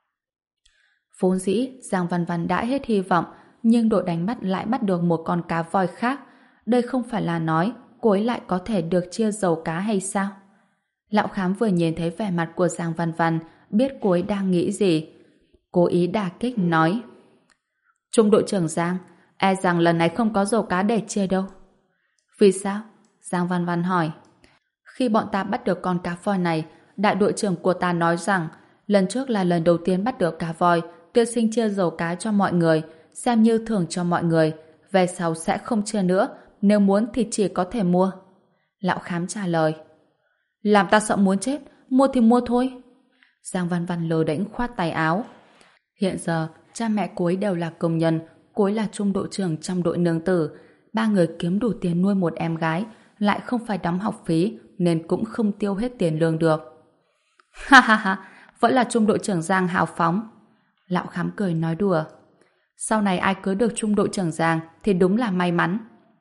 Vốn dĩ, Giang Văn Văn đã hết hy vọng, nhưng đội đánh bắt lại bắt được một con cá voi khác. Đây không phải là nói cô ấy lại có thể được chia dầu cá hay sao? Lão Khám vừa nhìn thấy vẻ mặt của Giang Văn Văn, biết cô ấy đang nghĩ gì. Cố ý đả kích nói: Trung đội trưởng Giang, e rằng lần này không có dầu cá để chia đâu. Vì sao? Giang Văn Văn hỏi. Khi bọn ta bắt được con cá voi này, đại đội trưởng của ta nói rằng lần trước là lần đầu tiên bắt được cá voi, tiên sinh chia dầu cá cho mọi người, xem như thưởng cho mọi người. Về sau sẽ không chia nữa, nếu muốn thì chỉ có thể mua. Lão Khám trả lời. Làm ta sợ muốn chết, mua thì mua thôi. Giang Văn Văn lờ đễnh khoát tay áo. Hiện giờ, cha mẹ cô ấy đều là công nhân, cô ấy là trung đội trưởng trong đội nương tử. Ba người kiếm đủ tiền nuôi một em gái, lại không phải đóng học phí nên cũng không tiêu hết tiền lương được. Ha ha ha, vẫn là trung đội trưởng Giang hào phóng. Lão Khám cười nói đùa. Sau này ai cưới được trung đội trưởng Giang thì đúng là may mắn.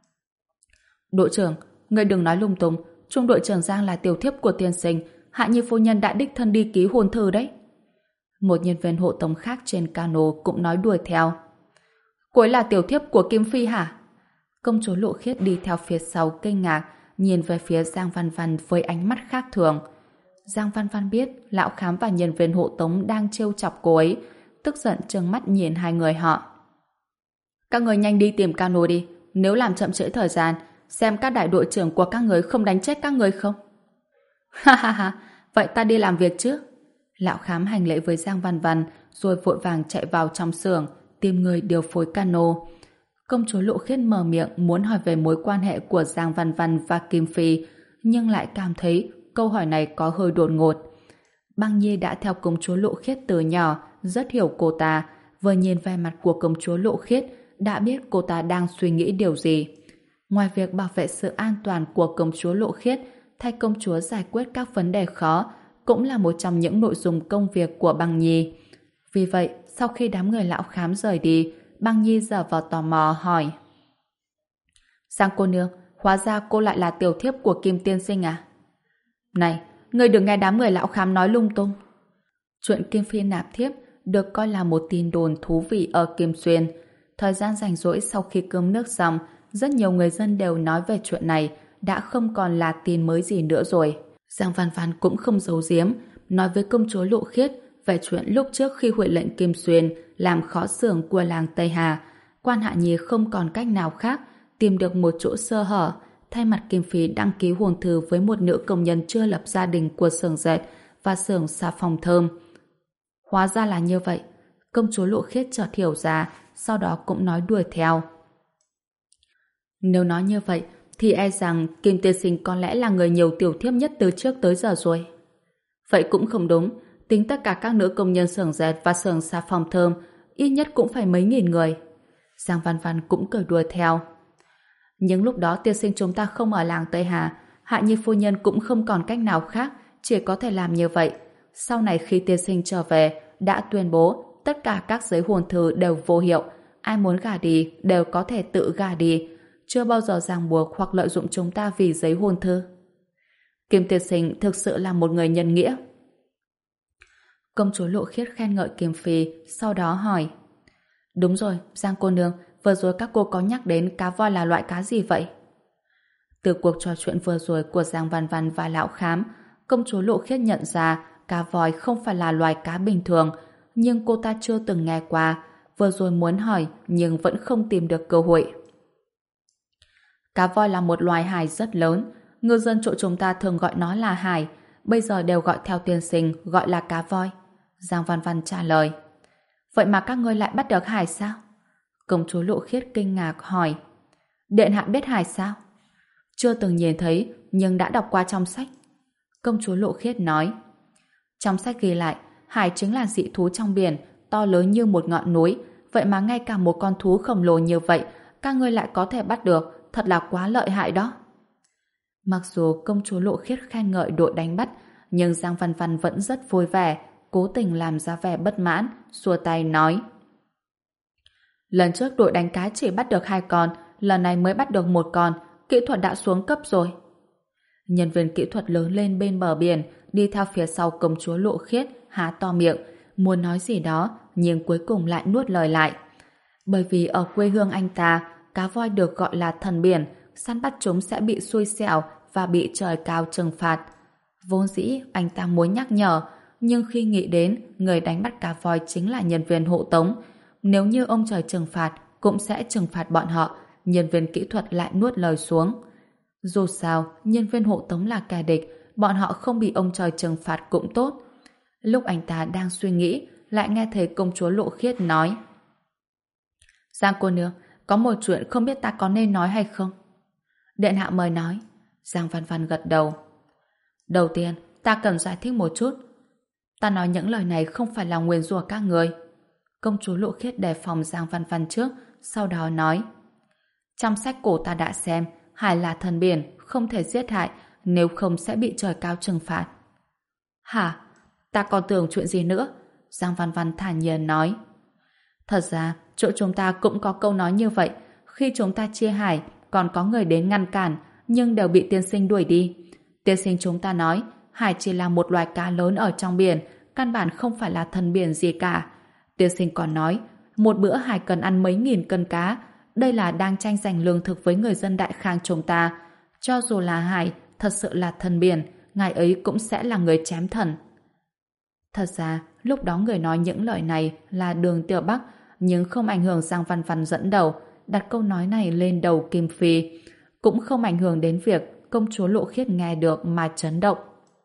Đội trưởng, người đừng nói lung tung, trung đội trưởng Giang là tiểu thiếp của tiên sinh, Hạ Nhi phu nhân đã đích thân đi ký hôn thư đấy. Một nhân viên hộ tống khác trên cano cũng nói đuổi theo. Cô ấy là tiểu thiếp của Kim Phi hả? Công chúa Lộ Khiết đi theo phía sau kinh ngạc, nhìn về phía Giang Văn Văn với ánh mắt khác thường. Giang Văn Văn biết Lão Khám và nhân viên hộ tống đang trêu chọc cô ấy, tức giận trừng mắt nhìn hai người họ. Các người nhanh đi tìm cano đi, nếu làm chậm trễ thời gian, xem các đại đội trưởng của các người không đánh chết các người không? Ha ha ha, vậy ta đi làm việc trước. Lão Khám hành lễ với Giang Văn Văn rồi vội vàng chạy vào trong xưởng tìm người điều phối cano. Công chúa Lộ Khiết mở miệng muốn hỏi về mối quan hệ của Giang Văn Văn và Kim Phi, nhưng lại cảm thấy câu hỏi này có hơi đột ngột. Băng Nhi đã theo công chúa Lộ Khiết từ nhỏ, rất hiểu cô ta, vừa nhìn vẻ mặt của công chúa Lộ Khiết đã biết cô ta đang suy nghĩ điều gì. Ngoài việc bảo vệ sự an toàn của công chúa Lộ Khiết, thay công chúa giải quyết các vấn đề khó cũng là một trong những nội dung công việc của Băng Nhi. Vì vậy, sau khi đám người Lão Khám rời đi, Băng Nhi giở vào tò mò hỏi: Giang cô nương, hóa ra cô lại là tiểu thiếp của Kim tiên sinh à? Này, người đừng nghe đám người Lão Khám nói lung tung. Chuyện Kim Phi nạp thiếp được coi là một tin đồn thú vị ở Kim Xuyên. Thời gian rảnh rỗi sau khi cơm nước xong, rất nhiều người dân đều nói về chuyện này, đã không còn là tin mới gì nữa rồi. Giang Văn Văn cũng không giấu giếm, nói với công chúa Lộ Khiết về chuyện lúc trước khi huệ lệnh Kim Xuyên làm khó xưởng của làng Tây Hà, quan Hạ Nhi không còn cách nào khác tìm được một chỗ sơ hở, thay mặt Kim Phi đăng ký hôn thư với một nữ công nhân chưa lập gia đình của xưởng dệt và xưởng xà phòng thơm. Hóa ra là như vậy. Công chúa Lộ Khiết chợt hiểu ra, sau đó cũng nói đuổi theo. Nếu nói như vậy, thì e rằng Kim tiên sinh có lẽ là người nhiều tiểu thiếp nhất từ trước tới giờ rồi. Vậy cũng không đúng, tính tất cả các nữ công nhân xưởng dệt và xưởng xà phòng thơm, ít nhất cũng phải mấy nghìn người. Giang Văn Văn cũng cười đùa theo. Nhưng lúc đó tiên sinh chúng ta không ở làng Tây Hà, Hạ Nhi phu nhân cũng không còn cách nào khác, chỉ có thể làm như vậy. Sau này khi tiên sinh trở về, đã tuyên bố tất cả các giấy hôn thư đều vô hiệu, ai muốn gả đi đều có thể tự gả đi, chưa bao giờ ràng buộc hoặc lợi dụng chúng ta vì giấy hôn thư. Kim tiên sinh thực sự là một người nhân nghĩa. Công chúa Lộ Khiết khen ngợi Kim Phi, sau đó hỏi: Đúng rồi, Giang cô nương, vừa rồi các cô có nhắc đến cá voi là loại cá gì vậy? Từ cuộc trò chuyện vừa rồi của Giang Văn Văn và Lão Khám, công chúa Lộ Khiết nhận ra cá voi không phải là loài cá bình thường, nhưng cô ta chưa từng nghe qua, vừa rồi muốn hỏi nhưng vẫn không tìm được cơ hội. Cá voi là một loài hải rất lớn, ngư dân chỗ chúng ta thường gọi nó là hải, bây giờ đều gọi theo tiên sinh gọi là cá voi. Giang Văn Văn trả lời. Vậy mà các ngươi lại bắt được hải sao? Công chúa Lộ Khiết kinh ngạc hỏi. Điện hạ biết hải sao? Chưa từng nhìn thấy, nhưng đã đọc qua trong sách. Công chúa Lộ Khiết nói. Trong sách ghi lại, hải chính là dị thú trong biển, to lớn như một ngọn núi, vậy mà ngay cả một con thú khổng lồ như vậy, các ngươi lại có thể bắt được, thật là quá lợi hại đó. Mặc dù công chúa Lộ Khiết khen ngợi đội đánh bắt, nhưng Giang Văn Văn vẫn rất vui vẻ, cố tình làm ra vẻ bất mãn, xua tay nói. Lần trước đội đánh cá chỉ bắt được hai con, lần này mới bắt được một con, kỹ thuật đã xuống cấp rồi. Nhân viên kỹ thuật lớn lên bên bờ biển, đi theo phía sau công chúa Lộ Khiết, há to miệng, muốn nói gì đó, nhưng cuối cùng lại nuốt lời lại. Bởi vì ở quê hương anh ta, cá voi được gọi là thần biển, săn bắt chúng sẽ bị xui xẻo và bị trời cao trừng phạt. Vốn dĩ anh ta muốn nhắc nhở, nhưng khi nghĩ đến người đánh bắt cá voi chính là nhân viên hộ tống, nếu như ông trời trừng phạt cũng sẽ trừng phạt bọn họ, nhân viên kỹ thuật lại nuốt lời xuống. Dù sao, nhân viên hộ tống là kẻ địch, bọn họ không bị ông trời trừng phạt cũng tốt. Lúc anh ta đang suy nghĩ, lại nghe thấy công chúa Lộ Khiết nói. Giang cô nương, có một chuyện không biết ta có nên nói hay không? Điện hạ mời nói. Giang Văn Văn gật đầu. Đầu tiên, ta cần giải thích một chút. Ta nói những lời này không phải là nguyền rủa các người. Công chúa Lộ Khiết đề phòng Giang Văn Văn trước, sau đó nói. Trong sách cổ ta đã xem, hải là thần biển, không thể giết hại, nếu không sẽ bị trời cao trừng phạt. Hả? Ta còn tưởng chuyện gì nữa? Giang Văn Văn thản nhiên nói. Thật ra, chỗ chúng ta cũng có câu nói như vậy. Khi chúng ta chia hải, còn có người đến ngăn cản, nhưng đều bị tiên sinh đuổi đi. Tiên sinh chúng ta nói, hải chỉ là một loài cá lớn ở trong biển, căn bản không phải là thần biển gì cả. Tiên sinh còn nói, một bữa hải cần ăn mấy nghìn cân cá. Đây là đang tranh giành lương thực với người dân Đại Khang chúng ta. Cho dù là hải, thật sự là thần biển, ngài ấy cũng sẽ là người chém thần. Thật ra, lúc đó người nói những lời này là Đường Tiểu Bắc, nhưng không ảnh hưởng Giang Văn Văn dẫn đầu, đặt câu nói này lên đầu Kim Phi. Cũng không ảnh hưởng đến việc công chúa Lộ Khiết nghe được mà chấn động.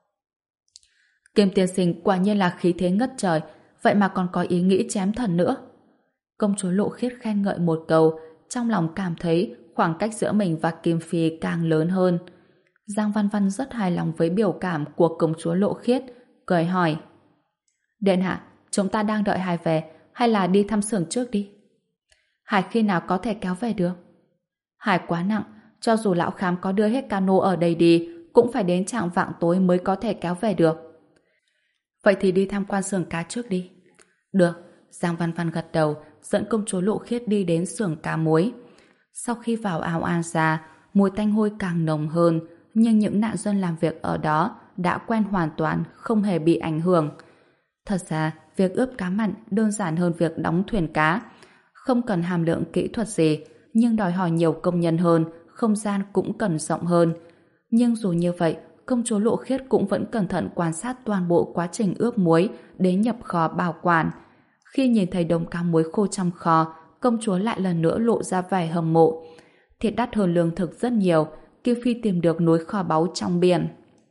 Kim tiên sinh quả nhiên là khí thế ngất trời, vậy mà còn có ý nghĩ chém thần nữa. Công chúa Lộ Khiết khen ngợi một câu, trong lòng cảm thấy khoảng cách giữa mình và Kim Phi càng lớn hơn. Giang Văn Văn rất hài lòng với biểu cảm của công chúa Lộ Khiết, cười hỏi: Điện hạ, chúng ta đang đợi Hải về, hay là đi thăm xưởng trước đi? Hải khi nào có thể kéo về được? Hải quá nặng, cho dù lão khám có đưa hết cano ở đây đi, cũng phải đến trạng vạng tối mới có thể kéo về được. Vậy thì đi tham quan xưởng cá trước đi. Được, Giang Văn Văn gật đầu, dẫn công chúa Lộ Khiết đi đến xưởng cá muối. Sau khi vào ao An Gia, mùi tanh hôi càng nồng hơn, nhưng những nạn dân làm việc ở đó đã quen hoàn toàn, không hề bị ảnh hưởng. Thật ra, việc ướp cá mặn đơn giản hơn việc đóng thuyền cá. Không cần hàm lượng kỹ thuật gì, nhưng đòi hỏi nhiều công nhân hơn, không gian cũng cần rộng hơn. Nhưng dù như vậy, công chúa Lộ Khiết cũng vẫn cẩn thận quan sát toàn bộ quá trình ướp muối đến nhập kho bảo quản. Khi nhìn thấy đống cá muối khô trong kho, công chúa lại lần nữa lộ ra vẻ hâm mộ. Thịt đắt hơn lương thực rất nhiều, Kim Phi tìm được núi kho báu trong biển.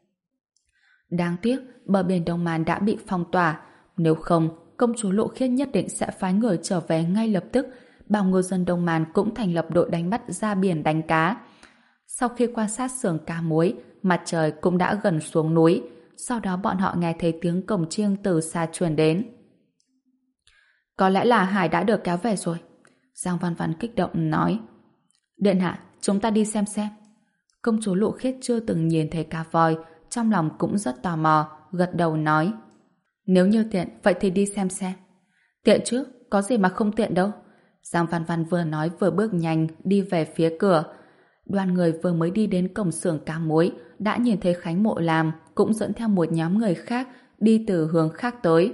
Đáng tiếc, bờ biển Đông Man đã bị phong tỏa. Nếu không, công chúa Lộ Khiết nhất định sẽ phái người trở về ngay lập tức, bảo ngư dân Đông Man cũng thành lập đội đánh bắt ra biển đánh cá. Sau khi quan sát xưởng cá muối, mặt trời cũng đã gần xuống núi. Sau đó bọn họ nghe thấy tiếng cồng chiêng từ xa truyền đến. Có lẽ là Hải đã được kéo về rồi. Giang Văn Văn kích động nói: Điện hạ, chúng ta đi xem xem. Công chúa Lộ Khiết chưa từng nhìn thấy cá voi, trong lòng cũng rất tò mò, gật đầu nói: Nếu như tiện, vậy thì đi xem xem. Tiện chứ, có gì mà không tiện đâu. Giang Văn Văn vừa nói vừa bước nhanh đi về phía cửa. Đoàn người vừa mới đi đến cổng xưởng cá muối đã nhìn thấy Khánh Mộ Lam cũng dẫn theo một nhóm người khác đi từ hướng khác tới.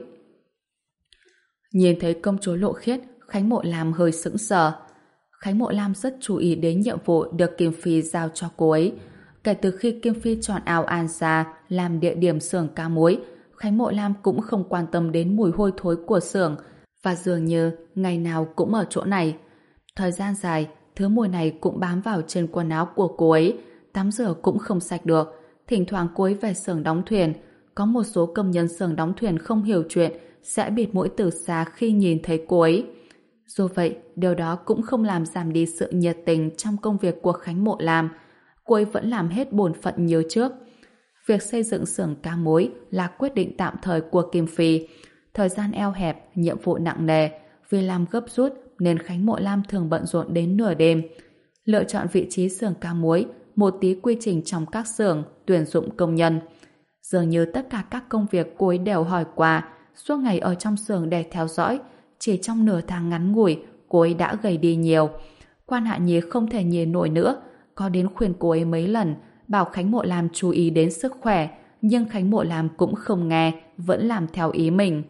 Nhìn thấy công chúa Lộ Khiết, Khánh Mộ Lam hơi sững sờ. Khánh Mộ Lam rất chú ý đến nhiệm vụ được Kim Phi giao cho cô ấy. Kể từ khi Kim Phi chọn ao An Gia làm địa điểm xưởng cá muối, Khánh Mộ Lam cũng không quan tâm đến mùi hôi thối của xưởng, và dường như ngày nào cũng ở chỗ này. Thời gian dài, thứ mùi này cũng bám vào trên quần áo của cô ấy, tắm rửa cũng không sạch được. Thỉnh thoảng cô ấy về xưởng đóng thuyền, có một số công nhân xưởng đóng thuyền không hiểu chuyện sẽ bịt mũi từ xa khi nhìn thấy cô ấy. Dù vậy, điều đó cũng không làm giảm đi sự nhiệt tình trong công việc của Khánh Mộ Lam. Cô ấy vẫn làm hết bổn phận như trước. Việc xây dựng xưởng cá muối là quyết định tạm thời của Kim Phi. Thời gian eo hẹp, nhiệm vụ nặng nề, vì làm gấp rút nên Khánh Mộ Lam thường bận rộn đến nửa đêm. Lựa chọn vị trí xưởng cá muối, một tí quy trình trong các xưởng, tuyển dụng công nhân. Dường như tất cả các công việc cô ấy đều hỏi qua, suốt ngày ở trong xưởng để theo dõi. Chỉ trong nửa tháng ngắn ngủi, cô ấy đã gầy đi nhiều. Quan Hạ Nhi không thể nhìn nổi nữa, có đến khuyên cô ấy mấy lần, bảo Khánh Mộ Lam chú ý đến sức khỏe, nhưng Khánh Mộ Lam cũng không nghe, vẫn làm theo ý mình.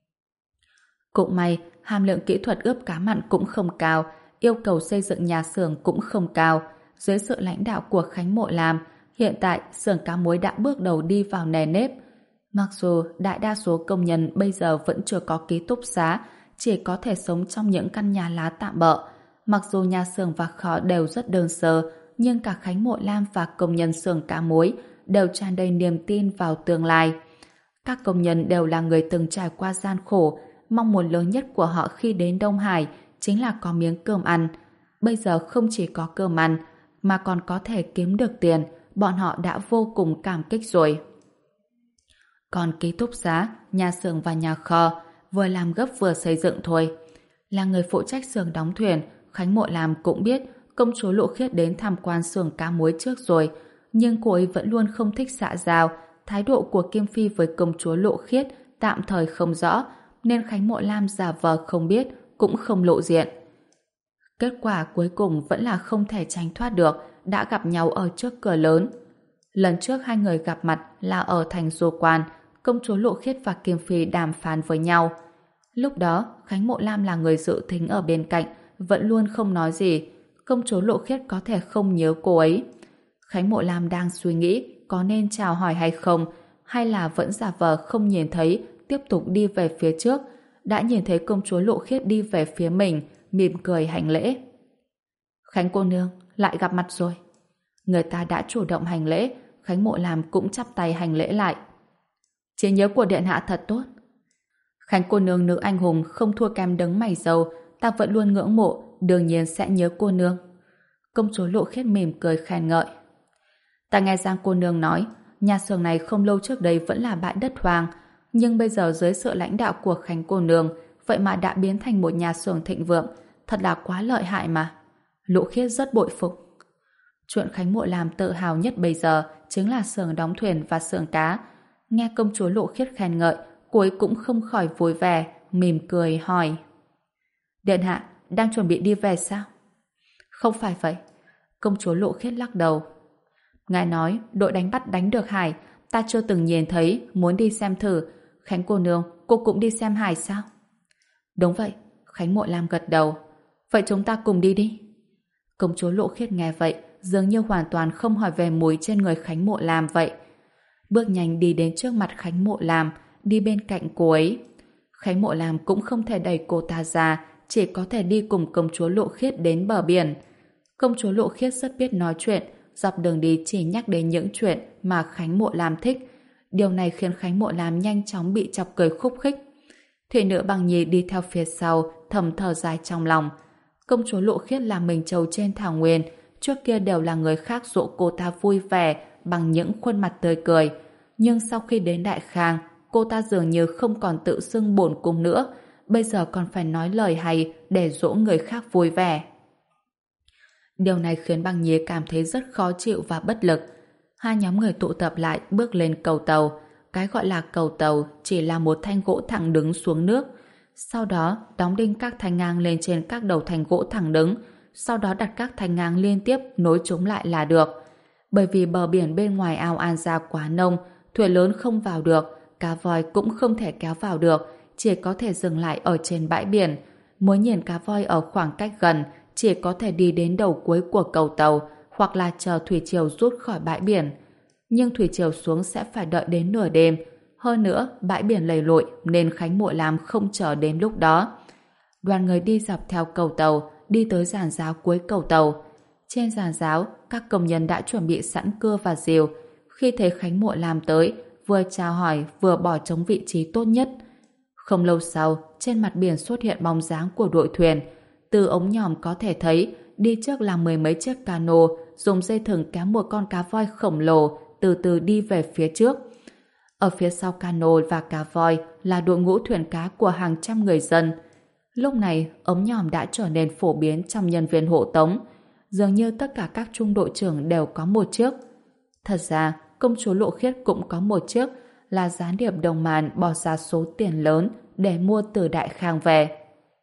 Cũng may, hàm lượng kỹ thuật ướp cá mặn cũng không cao, yêu cầu xây dựng nhà xưởng cũng không cao. Dưới sự lãnh đạo của Khánh Mộ Lam, hiện tại xưởng cá muối đã bước đầu đi vào nề nếp. Mặc dù đại đa số công nhân bây giờ vẫn chưa có ký túc xá, chỉ có thể sống trong những căn nhà lá tạm bợ. Mặc dù nhà xưởng và kho đều rất đơn sơ, nhưng cả Khánh Mộ Lam và công nhân xưởng cá muối đều tràn đầy niềm tin vào tương lai. Các công nhân đều là người từng trải qua gian khổ, mong muốn lớn nhất của họ khi đến Đông Hải chính là có miếng cơm ăn. Bây giờ không chỉ có cơm ăn, mà còn có thể kiếm được tiền, bọn họ đã vô cùng cảm kích rồi. Còn ký túc xá, nhà xưởng và nhà kho vừa làm gấp vừa xây dựng thôi. Là người phụ trách xưởng đóng thuyền, Khánh Mộ Lam cũng biết công chúa Lộ Khiết đến tham quan xưởng cá muối trước rồi. nhưng cô ấy vẫn luôn không thích xã giao. Thái độ của Kim Phi với công chúa Lộ Khiết tạm thời không rõ, nên Khánh Mộ Lam giả vờ không biết, cũng không lộ diện. Kết quả cuối cùng vẫn là không thể tránh thoát được, đã gặp nhau ở trước cửa lớn. Lần trước hai người gặp mặt là ở thành Du Quan, công chúa Lộ Khiết và Kim Phi đàm phán với nhau. Lúc đó, Khánh Mộ Lam là người dự thính ở bên cạnh, vẫn luôn không nói gì. Công chúa Lộ Khiết có thể không nhớ cô ấy. Khánh Mộ Lam đang suy nghĩ có nên chào hỏi hay không, hay là vẫn giả vờ không nhìn thấy, tiếp tục đi về phía trước. Đã nhìn thấy công chúa Lộ Khiết đi về phía mình, mỉm cười hành lễ. Khánh cô nương, lại gặp mặt rồi. Người ta đã chủ động hành lễ, Khánh Mộ Lam cũng chắp tay hành lễ lại. Trí nhớ của điện hạ thật tốt. Khánh cô nương nữ anh hùng không thua kém đấng mày râu, ta vẫn luôn ngưỡng mộ, đương nhiên sẽ nhớ cô nương. Công chúa Lộ Khiết mỉm cười khen ngợi. Ta nghe Giang cô nương nói, nhà xưởng này không lâu trước đây vẫn là bãi đất hoang, nhưng bây giờ dưới sự lãnh đạo của Khánh cô nương, vậy mà đã biến thành một nhà xưởng thịnh vượng, thật là quá lợi hại mà. Lộ Khiết rất bội phục. Chuyện Khánh Mộ Lam tự hào nhất bây giờ chính là xưởng đóng thuyền và xưởng cá. Nghe công chúa Lộ Khiết khen ngợi, cô ấy cũng không khỏi vui vẻ, mỉm cười hỏi. Điện hạ, đang chuẩn bị đi về sao? Không phải vậy. Công chúa Lộ Khiết lắc đầu. Ngài nói đội đánh bắt đánh được hải, ta chưa từng nhìn thấy, muốn đi xem thử. Khánh cô nương, cô cũng đi xem hải sao? Đúng vậy, Khánh Mộ Lam gật đầu. Vậy chúng ta cùng đi đi. Công chúa Lộ Khiết nghe vậy, dường như hoàn toàn không hỏi về mùi trên người Khánh Mộ Lam vậy. Bước nhanh đi đến trước mặt Khánh Mộ Lam, đi bên cạnh cô ấy. Khánh Mộ Lam cũng không thể đẩy cô ta ra, chỉ có thể đi cùng công chúa Lộ Khiết đến bờ biển. Công chúa Lộ Khiết rất biết nói chuyện, dọc đường đi chỉ nhắc đến những chuyện mà Khánh Mộ Lam thích. Điều này khiến Khánh Mộ Lam nhanh chóng bị chọc cười khúc khích. Thủy nữ Bằng Nhi đi theo phía sau, thầm thở dài trong lòng. Công chúa Lộ Khiết là mình trầu trên thảo nguyên, trước kia đều là người khác dỗ cô ta vui vẻ bằng những khuôn mặt tươi cười. Nhưng sau khi đến Đại Khang, cô ta dường như không còn tự xưng bổn cung nữa, bây giờ còn phải nói lời hay để dỗ người khác vui vẻ. Điều này khiến Bằng Nhi cảm thấy rất khó chịu và bất lực. Hai nhóm người tụ tập lại bước lên cầu tàu. Cái gọi là cầu tàu chỉ là một thanh gỗ thẳng đứng xuống nước. Sau đó đóng đinh các thanh ngang lên trên các đầu thanh gỗ thẳng đứng. Sau đó đặt các thanh ngang liên tiếp nối chúng lại là được. Bởi vì bờ biển bên ngoài ao An Gia quá nông, thuyền lớn không vào được, cá voi cũng không thể kéo vào được, chỉ có thể dừng lại ở trên bãi biển. Muốn nhìn cá voi ở khoảng cách gần, chỉ có thể đi đến đầu cuối của cầu tàu hoặc là chờ thủy triều rút khỏi bãi biển. Nhưng thủy triều xuống sẽ phải đợi đến nửa đêm. Hơn nữa, bãi biển lầy lội nên Khánh Mộ Lam không chờ đến lúc đó. Đoàn người đi dọc theo cầu tàu, đi tới giàn giáo cuối cầu tàu. Trên giàn giáo, các công nhân đã chuẩn bị sẵn cưa và rìu. Khi thấy Khánh Mộ Lam tới, vừa chào hỏi vừa bỏ trống vị trí tốt nhất. Không lâu sau, trên mặt biển xuất hiện bóng dáng của đội thuyền. Từ ống nhòm có thể thấy, đi trước là mười mấy chiếc cano dùng dây thừng kéo một con cá voi khổng lồ từ từ đi về phía trước. Ở phía sau cano và cá voi là đội ngũ thuyền cá của hàng trăm người dân. Lúc này, ống nhòm đã trở nên phổ biến trong nhân viên hộ tống. Dường như tất cả các trung đội trưởng đều có một chiếc. Thật ra, công chúa Lộ Khiết cũng có một chiếc, là gián điệp Đồng Màn bỏ ra số tiền lớn để mua từ Đại Khang về.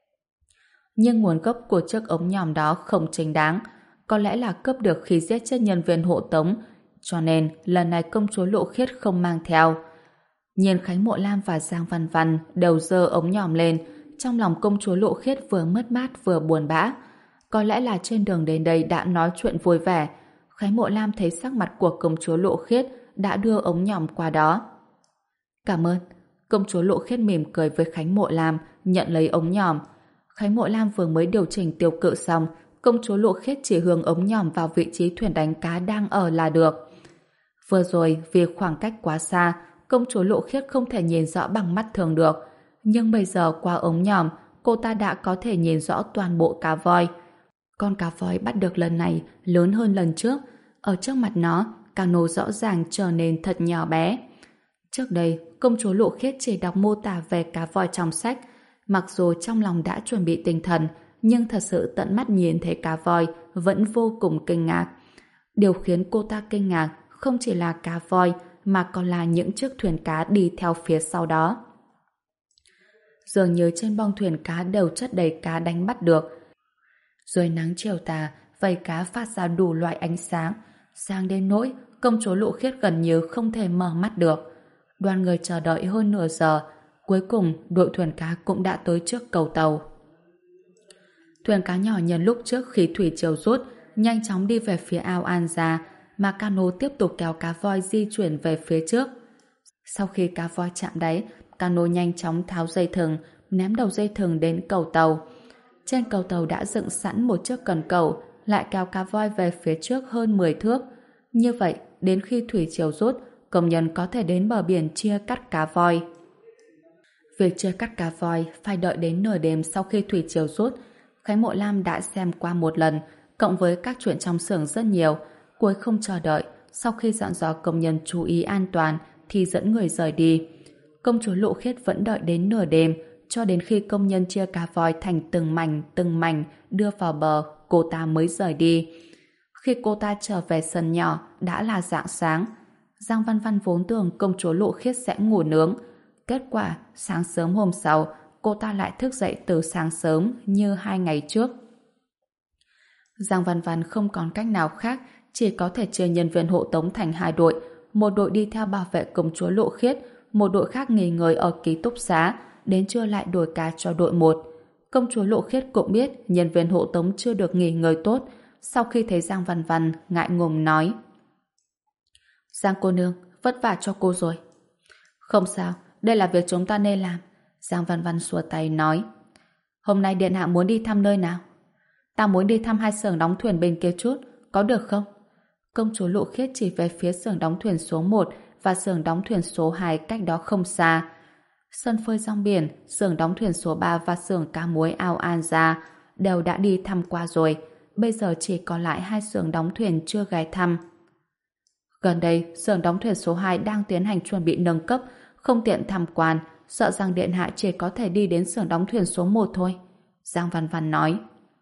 Nhưng nguồn gốc của chiếc ống nhòm đó không chính đáng, có lẽ là cướp được khi giết chết nhân viên hộ tống, cho nên lần này công chúa Lộ Khiết không mang theo. Nhìn Khánh Mộ Lam và Giang Văn Văn đều giơ ống nhòm lên, trong lòng công chúa Lộ Khiết vừa mất mát vừa buồn bã. Có lẽ là trên đường đến đây đã nói chuyện vui vẻ. Khánh Mộ Lam thấy sắc mặt của công chúa Lộ Khiết đã đưa ống nhòm qua đó. Cảm ơn. Công chúa Lộ Khiết mỉm cười với Khánh Mộ Lam, nhận lấy ống nhòm. Khánh Mộ Lam vừa mới điều chỉnh tiêu cự xong, công chúa Lộ Khiết chỉ hướng ống nhòm vào vị trí thuyền đánh cá đang ở là được. Vừa rồi, vì khoảng cách quá xa, công chúa Lộ Khiết không thể nhìn rõ bằng mắt thường được. Nhưng bây giờ qua ống nhòm, cô ta đã có thể nhìn rõ toàn bộ cá voi. Con cá voi bắt được lần này lớn hơn lần trước. Ở trước mặt nó, cano rõ ràng trở nên thật nhỏ bé. Trước đây, công chúa Lộ Khiết chỉ đọc mô tả về cá voi trong sách. Mặc dù trong lòng đã chuẩn bị tinh thần, nhưng thật sự tận mắt nhìn thấy cá voi vẫn vô cùng kinh ngạc. Điều khiến cô ta kinh ngạc không chỉ là cá voi mà còn là những chiếc thuyền cá đi theo phía sau đó. Dường như trên bong thuyền cá đều chất đầy cá đánh bắt được. Dưới nắng chiều tà, vây cá phát ra đủ loại ánh sáng, sáng đến nỗi công chúa Lụ Khiết gần như không thể mở mắt được. Đoàn người chờ đợi hơn nửa giờ, cuối cùng đội thuyền cá cũng đã tới trước cầu tàu. Thuyền cá nhỏ nhân lúc trước khi thủy triều rút, nhanh chóng đi về phía ao An Gia, mà cano tiếp tục kéo cá voi di chuyển về phía trước. Sau khi cá voi chạm đáy, cano nhanh chóng tháo dây thừng, ném đầu dây thừng đến cầu tàu. Trên cầu tàu đã dựng sẵn một chiếc cần cầu, lại kéo cá voi về phía trước hơn mười thước. Như vậy, đến khi thủy triều rút, công nhân có thể đến bờ biển chia cắt cá voi. Việc chia cắt cá voi phải đợi đến nửa đêm sau khi thủy triều rút. Khánh Mộ Lam đã xem qua một lần, cộng với các chuyện trong xưởng rất nhiều, cuối không chờ đợi, sau khi dặn dò công nhân chú ý an toàn thì dẫn người rời đi. Công chúa Lụ Khiết vẫn đợi đến nửa đêm, cho đến khi công nhân chia cá voi thành từng mảnh từng mảnh đưa vào bờ, cô ta mới rời đi. Khi cô ta trở về sân nhỏ đã là rạng sáng. Giang Văn Văn vốn tưởng công chúa Lụ Khiết sẽ ngủ nướng, kết quả sáng sớm hôm sau cô ta lại thức dậy từ sáng sớm như hai ngày trước. Giang Văn Văn không còn cách nào khác, chỉ có thể chia nhân viên hộ tống thành hai đội, một đội đi theo bảo vệ công chúa Lụ Khiết, một đội khác nghỉ ngơi ở ký túc xá, đến trưa lại đổi ca cho đội một. Công chúa Lụ Khiết cũng biết nhân viên hộ tống chưa được nghỉ ngơi tốt, sau khi thấy Giang Văn Văn ngại ngùng nói: Giang cô nương, vất vả cho cô rồi. Không sao, đây là việc chúng ta nên làm. Giang Văn Văn xua tay nói: Hôm nay điện hạ muốn đi thăm nơi nào? Ta muốn đi thăm hai xưởng đóng thuyền bên kia chút, có được không? Công chúa Lụ Khiết chỉ về phía xưởng đóng thuyền số một và xưởng đóng thuyền số hai cách đó không xa. Sân phơi rong biển, xưởng đóng thuyền số ba và xưởng cá muối ao An Gia đều đã đi thăm qua rồi, bây giờ chỉ còn lại hai xưởng đóng thuyền chưa ghé thăm. Gần đây, xưởng đóng thuyền số hai đang tiến hành chuẩn bị nâng cấp, không tiện tham quan, sợ rằng điện hạ chỉ có thể đi đến xưởng đóng thuyền số một thôi. Giang Văn Văn nói.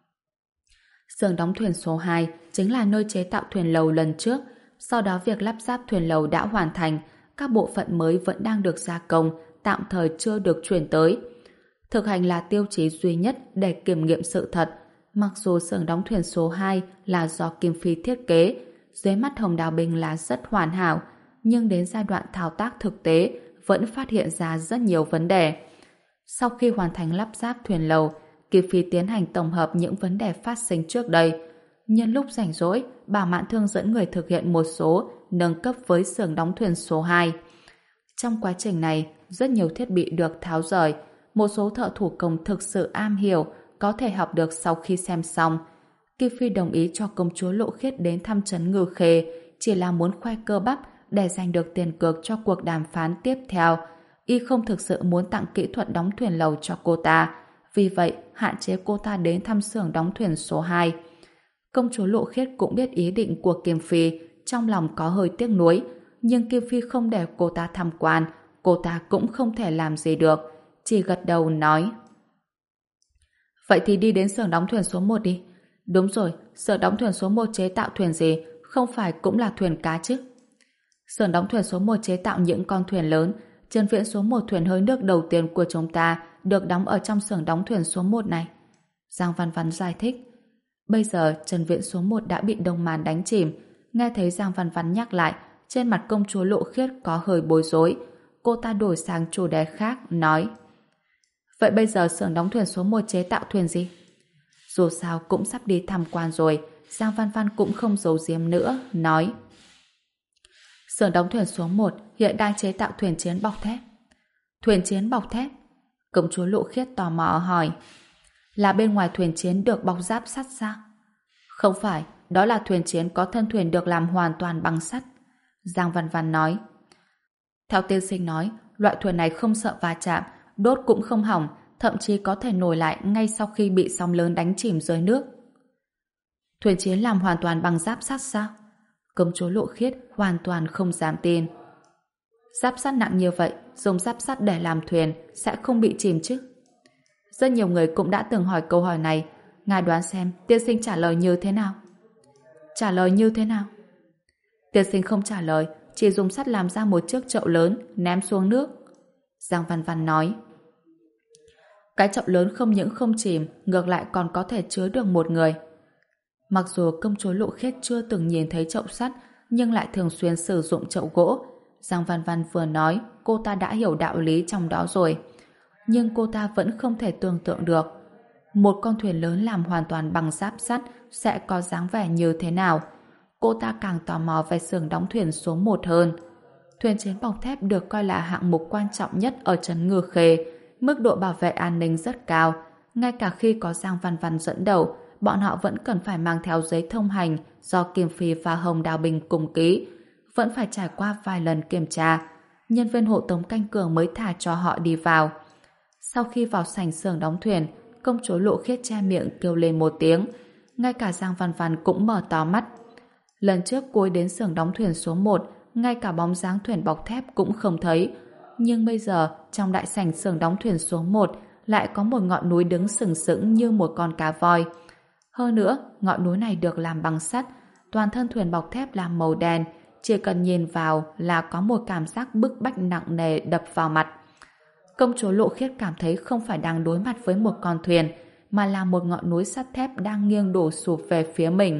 Xưởng đóng thuyền số hai chính là nơi chế tạo thuyền lầu lần trước, sau đó việc lắp ráp thuyền lầu đã hoàn thành, các bộ phận mới vẫn đang được gia công, tạm thời chưa được chuyển tới. Thực hành là tiêu chí duy nhất để kiểm nghiệm sự thật. Mặc dù xưởng đóng thuyền số hai là do Kim Phi thiết kế, dưới mắt Hồng Đào Bình là rất hoàn hảo, nhưng đến giai đoạn thao tác thực tế vẫn phát hiện ra rất nhiều vấn đề. Sau khi hoàn thành lắp ráp thuyền lầu, Kim Phi tiến hành tổng hợp những vấn đề phát sinh trước đây. Nhân lúc rảnh rỗi, bà Mạn Thương dẫn người thực hiện một số nâng cấp với xưởng đóng thuyền số hai. Trong quá trình này, rất nhiều thiết bị được tháo rời, một số thợ thủ công thực sự am hiểu, có thể học được sau khi xem xong. Kim Phi đồng ý cho công chúa Lụ Khiết đến thăm trấn Ngư Khê, chỉ là muốn khoe cơ bắp để giành được tiền cược cho cuộc đàm phán tiếp theo. Y không thực sự muốn tặng kỹ thuật đóng thuyền lầu cho cô ta, vì vậy hạn chế cô ta đến thăm xưởng đóng thuyền số hai. Công chúa Lụ Khiết cũng biết ý định của Kim Phi, trong lòng có hơi tiếc nuối, nhưng Kim Phi không để cô ta tham quan, cô ta cũng không thể làm gì được, chỉ gật đầu nói: Vậy thì đi đến xưởng đóng thuyền số một đi. Đúng rồi, xưởng đóng thuyền số một chế tạo thuyền gì, không phải cũng là thuyền cá chứ? Xưởng đóng thuyền số một chế tạo những con thuyền lớn, Trần Viễn số một thuyền hơi nước đầu tiên của chúng ta được đóng ở trong xưởng đóng thuyền số một này. Giang Văn Văn giải thích. Bây giờ Trần Viễn số một đã bị Đông Màn đánh chìm. Nghe thấy Giang Văn Văn nhắc lại, trên mặt công chúa Lụ Khiết có hơi bối rối. Cô ta đổi sang chủ đề khác, nói: Vậy bây giờ xưởng đóng thuyền số một chế tạo thuyền gì? Dù sao cũng sắp đi tham quan rồi, Giang Văn Văn cũng không giấu giếm nữa, nói: Xưởng đóng thuyền số một hiện đang chế tạo thuyền chiến bọc thép. Thuyền chiến bọc thép? Công chúa Lụ Khiết tò mò hỏi. Là bên ngoài thuyền chiến được bọc giáp sắt sao? Không phải, đó là thuyền chiến có thân thuyền được làm hoàn toàn bằng sắt. Giang Văn Văn nói. Theo tiên sinh nói, loại thuyền này không sợ va chạm, đốt cũng không hỏng, thậm chí có thể nổi lại ngay sau khi bị sóng lớn đánh chìm dưới nước. Thuyền chiến làm hoàn toàn bằng giáp sắt sao? Công chúa Lụ Khiết hoàn toàn không dám tin. Giáp sắt nặng như vậy, dùng giáp sắt để làm thuyền sẽ không bị chìm chứ? Rất nhiều người cũng đã từng hỏi câu hỏi này. Ngài đoán xem tiên sinh trả lời như thế nào? Trả lời như thế nào? Tiên sinh không trả lời, chỉ dùng sắt làm ra một chiếc chậu lớn, ném xuống nước. Giang Văn Văn nói. Cái chậu lớn không những không chìm, ngược lại còn có thể chứa được một người. Mặc dù công chúa Lộ Khiết chưa từng nhìn thấy chậu sắt, nhưng lại thường xuyên sử dụng chậu gỗ. Giang Văn Văn vừa nói, cô ta đã hiểu đạo lý trong đó rồi. Nhưng cô ta vẫn không thể tưởng tượng được một con thuyền lớn làm hoàn toàn bằng giáp sắt sẽ có dáng vẻ như thế nào. Cô ta càng tò mò về xưởng đóng thuyền số một hơn. Thuyền chiến bọc thép được coi là hạng mục quan trọng nhất ở trấn Ngư Khê, mức độ bảo vệ an ninh rất cao. Ngay cả khi có Giang Văn Văn dẫn đầu, bọn họ vẫn cần phải mang theo giấy thông hành do Kim Phi và Hồng Đào Bình cùng ký, vẫn phải trải qua vài lần kiểm tra. Nhân viên hộ tống canh cửa mới thả cho họ đi vào. Sau khi vào sảnh xưởng đóng thuyền, công chúa Lộ Khiết che miệng kêu lên một tiếng. Ngay cả Giang Văn Văn cũng mở to mắt. Lần trước cô ấy đến xưởng đóng thuyền số một, ngay cả bóng dáng thuyền bọc thép cũng không thấy. Nhưng bây giờ, trong đại sảnh xưởng đóng thuyền số một lại có một ngọn núi đứng sừng sững như một con cá voi. Hơn nữa, ngọn núi này được làm bằng sắt, toàn thân thuyền bọc thép làm màu đen, chỉ cần nhìn vào là có một cảm giác bức bách nặng nề đập vào mặt. Công chúa Lộ Khiết cảm thấy không phải đang đối mặt với một con thuyền, mà là một ngọn núi sắt thép đang nghiêng đổ sụp về phía mình.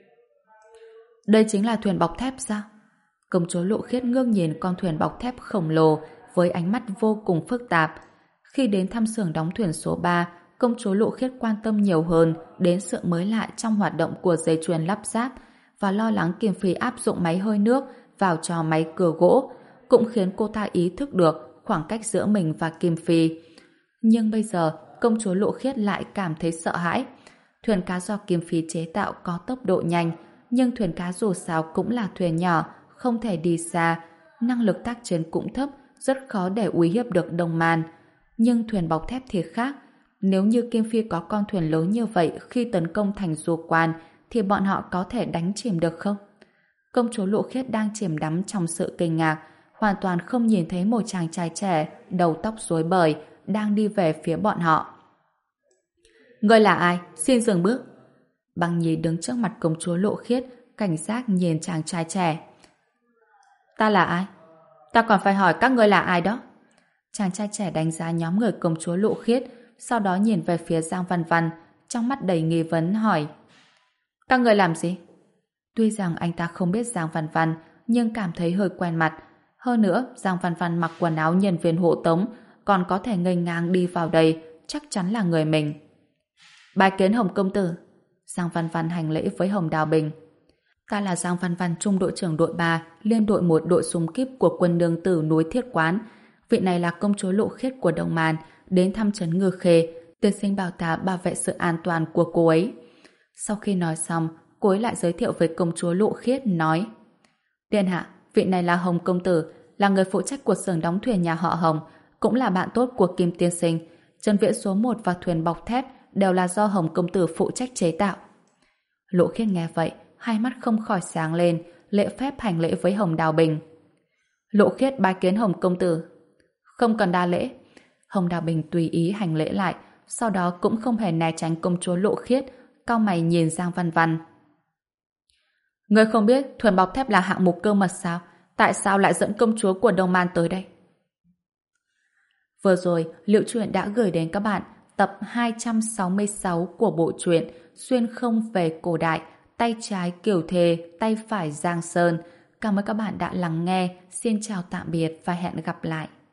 Đây chính là thuyền bọc thép sao? Công chúa Lộ Khiết ngước nhìn con thuyền bọc thép khổng lồ với ánh mắt vô cùng phức tạp. Khi đến thăm xưởng đóng thuyền số ba, công chúa Lộ Khiết quan tâm nhiều hơn đến sự mới lạ trong hoạt động của dây chuyền lắp ráp và lo lắng Kim Phi áp dụng máy hơi nước vào cho máy cửa gỗ, cũng khiến cô ta ý thức được khoảng cách giữa mình và Kim Phi. Nhưng bây giờ, công chúa Lộ Khiết lại cảm thấy sợ hãi. Thuyền cá do Kim Phi chế tạo có tốc độ nhanh, nhưng thuyền cá dù sao cũng là thuyền nhỏ, không thể đi xa, năng lực tác chiến cũng thấp, rất khó để uy hiếp được Đông Man. Nhưng thuyền bọc thép thì khác. Nếu như Kim Phi có con thuyền lớn như vậy khi tấn công thành Du Quan, thì bọn họ có thể đánh chìm được không? Công chúa Lộ Khiết đang chìm đắm trong sự kinh ngạc, hoàn toàn không nhìn thấy một chàng trai trẻ, đầu tóc rối bời, đang đi về phía bọn họ. Ngươi là ai? Xin dừng bước. Băng Nhi đứng trước mặt công chúa Lộ Khiết, cảnh giác nhìn chàng trai trẻ. Ta là ai? Ta còn phải hỏi các ngươi là ai đó? Chàng trai trẻ đánh giá nhóm người công chúa Lộ Khiết, sau đó nhìn về phía Giang Văn Văn, trong mắt đầy nghi vấn hỏi. Các ngươi làm gì? Tuy rằng anh ta không biết Giang Văn Văn, nhưng cảm thấy hơi quen mặt. Hơn nữa, Giang Văn Văn mặc quần áo nhân viên hộ tống, còn có thể nghênh ngang đi vào đây, chắc chắn là người mình. Bái kiến Hồng công tử. Giang Văn Văn hành lễ với Hồng Đào Bình. Ta là Giang Văn Văn, trung đội trưởng đội ba, liên đội một đội xung kíp của quân nương tử núi Thiết Quán. Vị này là công chúa Lộ Khiết của Đông Man, đến thăm trấn Ngư Khê, tiên sinh bảo ta bảo vệ sự an toàn của cô ấy. Sau khi nói xong, cô ấy lại giới thiệu với công chúa Lộ Khiết, nói: Điện hạ, vị này là Hồng công tử, là người phụ trách của xưởng đóng thuyền nhà họ Hồng, cũng là bạn tốt của Kim tiên sinh. Chân viễn số một và thuyền bọc thép đều là do Hồng công tử phụ trách chế tạo. Lộ Khiết nghe vậy, hai mắt không khỏi sáng lên, lễ phép hành lễ với Hồng Đào Bình. Lộ Khiết bái kiến Hồng công tử. Không cần đa lễ. Hồng Đào Bình tùy ý hành lễ lại, sau đó cũng không hề né tránh công chúa Lộ Khiết, cau mày nhìn Giang Văn Văn. Ngươi không biết thuyền bọc thép là hạng mục cơ mật sao? Tại sao lại dẫn công chúa của Đông Man tới đây? Vừa rồi, Liệu Truyện đã gửi đến các bạn tập hai trăm sáu mươi sáu của bộ truyện Xuyên không về cổ đại, tay trái Kiều Thề, tay phải Giang Sơn. Cảm ơn các bạn đã lắng nghe. Xin chào tạm biệt và hẹn gặp lại.